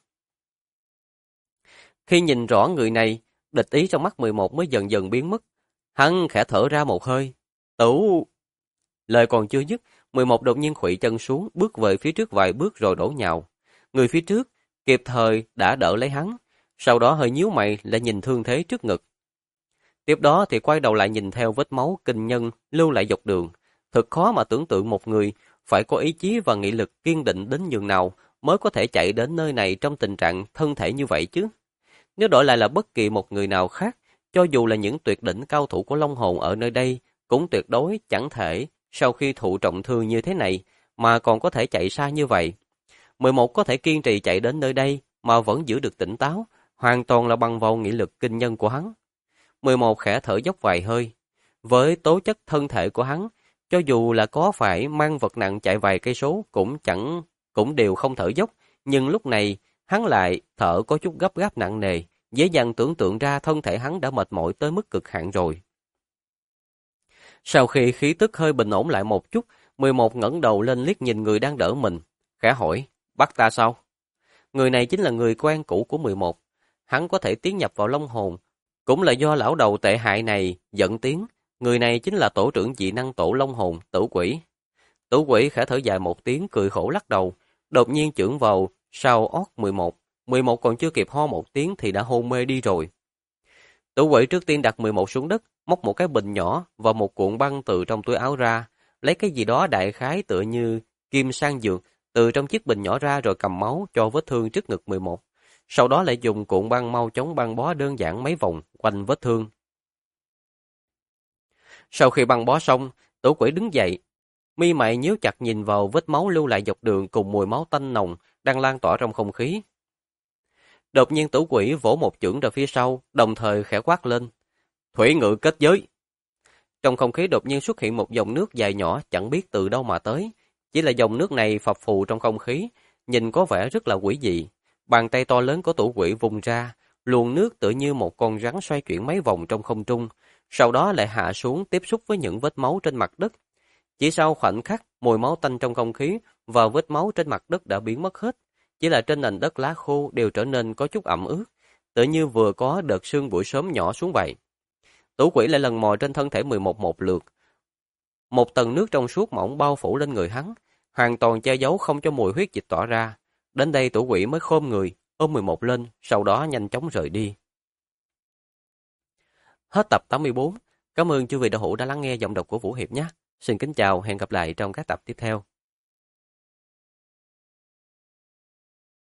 Khi nhìn rõ người này, địch ý trong mắt 11 mới dần dần biến mất. Hắn khẽ thở ra một hơi. Tủ! Lời còn chưa dứt, 11 đột nhiên khuỵu chân xuống, bước về phía trước vài bước rồi đổ nhào. Người phía trước kịp thời đã đỡ lấy hắn, sau đó hơi nhíu mày lại nhìn thương thế trước ngực. Tiếp đó thì quay đầu lại nhìn theo vết máu kinh nhân lưu lại dọc đường. Thật khó mà tưởng tượng một người phải có ý chí và nghị lực kiên định đến nhường nào mới có thể chạy đến nơi này trong tình trạng thân thể như vậy chứ. Nếu đổi lại là bất kỳ một người nào khác, cho dù là những tuyệt đỉnh cao thủ của Long Hồn ở nơi đây, cũng tuyệt đối chẳng thể sau khi thụ trọng thương như thế này mà còn có thể chạy xa như vậy. 11 có thể kiên trì chạy đến nơi đây mà vẫn giữ được tỉnh táo, hoàn toàn là bằng vào nghị lực kinh nhân của hắn. 11 khẽ thở dốc vài hơi. Với tố chất thân thể của hắn, cho dù là có phải mang vật nặng chạy vài cây số cũng đều không thở dốc, nhưng lúc này hắn lại thở có chút gấp gáp nặng nề, dễ dàng tưởng tượng ra thân thể hắn đã mệt mỏi tới mức cực hạn rồi. Sau khi khí tức hơi bình ổn lại một chút, 11 ngẩng đầu lên liếc nhìn người đang đỡ mình, khẽ hỏi, Bắt ta sao? Người này chính là người quen cũ của 11. Hắn có thể tiến nhập vào long hồn. Cũng là do lão đầu tệ hại này dẫn tiếng. Người này chính là tổ trưởng dị năng tổ long hồn, Tử Quỷ. Tử Quỷ khẽ thở dài một tiếng cười khổ lắc đầu. Đột nhiên chưởng vào sau ót 11. 11 còn chưa kịp ho một tiếng thì đã hôn mê đi rồi. Tử Quỷ trước tiên đặt 11 xuống đất, móc một cái bình nhỏ và một cuộn băng từ trong túi áo ra, lấy cái gì đó đại khái tựa như kim sang dược từ trong chiếc bình nhỏ ra rồi cầm máu cho vết thương trước ngực 11. Sau đó lại dùng cuộn băng mau chóng băng bó đơn giản mấy vòng quanh vết thương. Sau khi băng bó xong, Tử Quỷ đứng dậy, mi mày nhíu chặt nhìn vào vết máu lưu lại dọc đường cùng mùi máu tanh nồng đang lan tỏa trong không khí. Đột nhiên Tử Quỷ vỗ một chưởng ra phía sau, đồng thời khẽ quát lên: "Thủy ngự kết giới!" Trong không khí đột nhiên xuất hiện một dòng nước dài nhỏ chẳng biết từ đâu mà tới, chỉ là dòng nước này phập phù trong không khí, nhìn có vẻ rất là quỷ dị. Bàn tay to lớn của Tử Quỷ vùng ra, luồng nước tựa như một con rắn xoay chuyển mấy vòng trong không trung, sau đó lại hạ xuống tiếp xúc với những vết máu trên mặt đất. Chỉ sau khoảnh khắc, mùi máu tanh trong không khí và vết máu trên mặt đất đã biến mất hết, chỉ là trên nền đất lá khô đều trở nên có chút ẩm ướt, tựa như vừa có đợt sương buổi sớm nhỏ xuống vậy. Tử Quỷ lại lần mò trên thân thể 11 một lượt. Một tầng nước trong suốt mỏng bao phủ lên người hắn, hoàn toàn che giấu không cho mùi huyết dịch tỏa ra. Đến đây Tử Quỷ mới khom người, ôm 11 lên, sau đó nhanh chóng rời đi. Hết tập 84. Cảm ơn chư vị đạo hữu đã lắng nghe giọng đọc của Vũ Hiệp nhé. Xin kính chào, hẹn gặp lại trong các tập tiếp theo.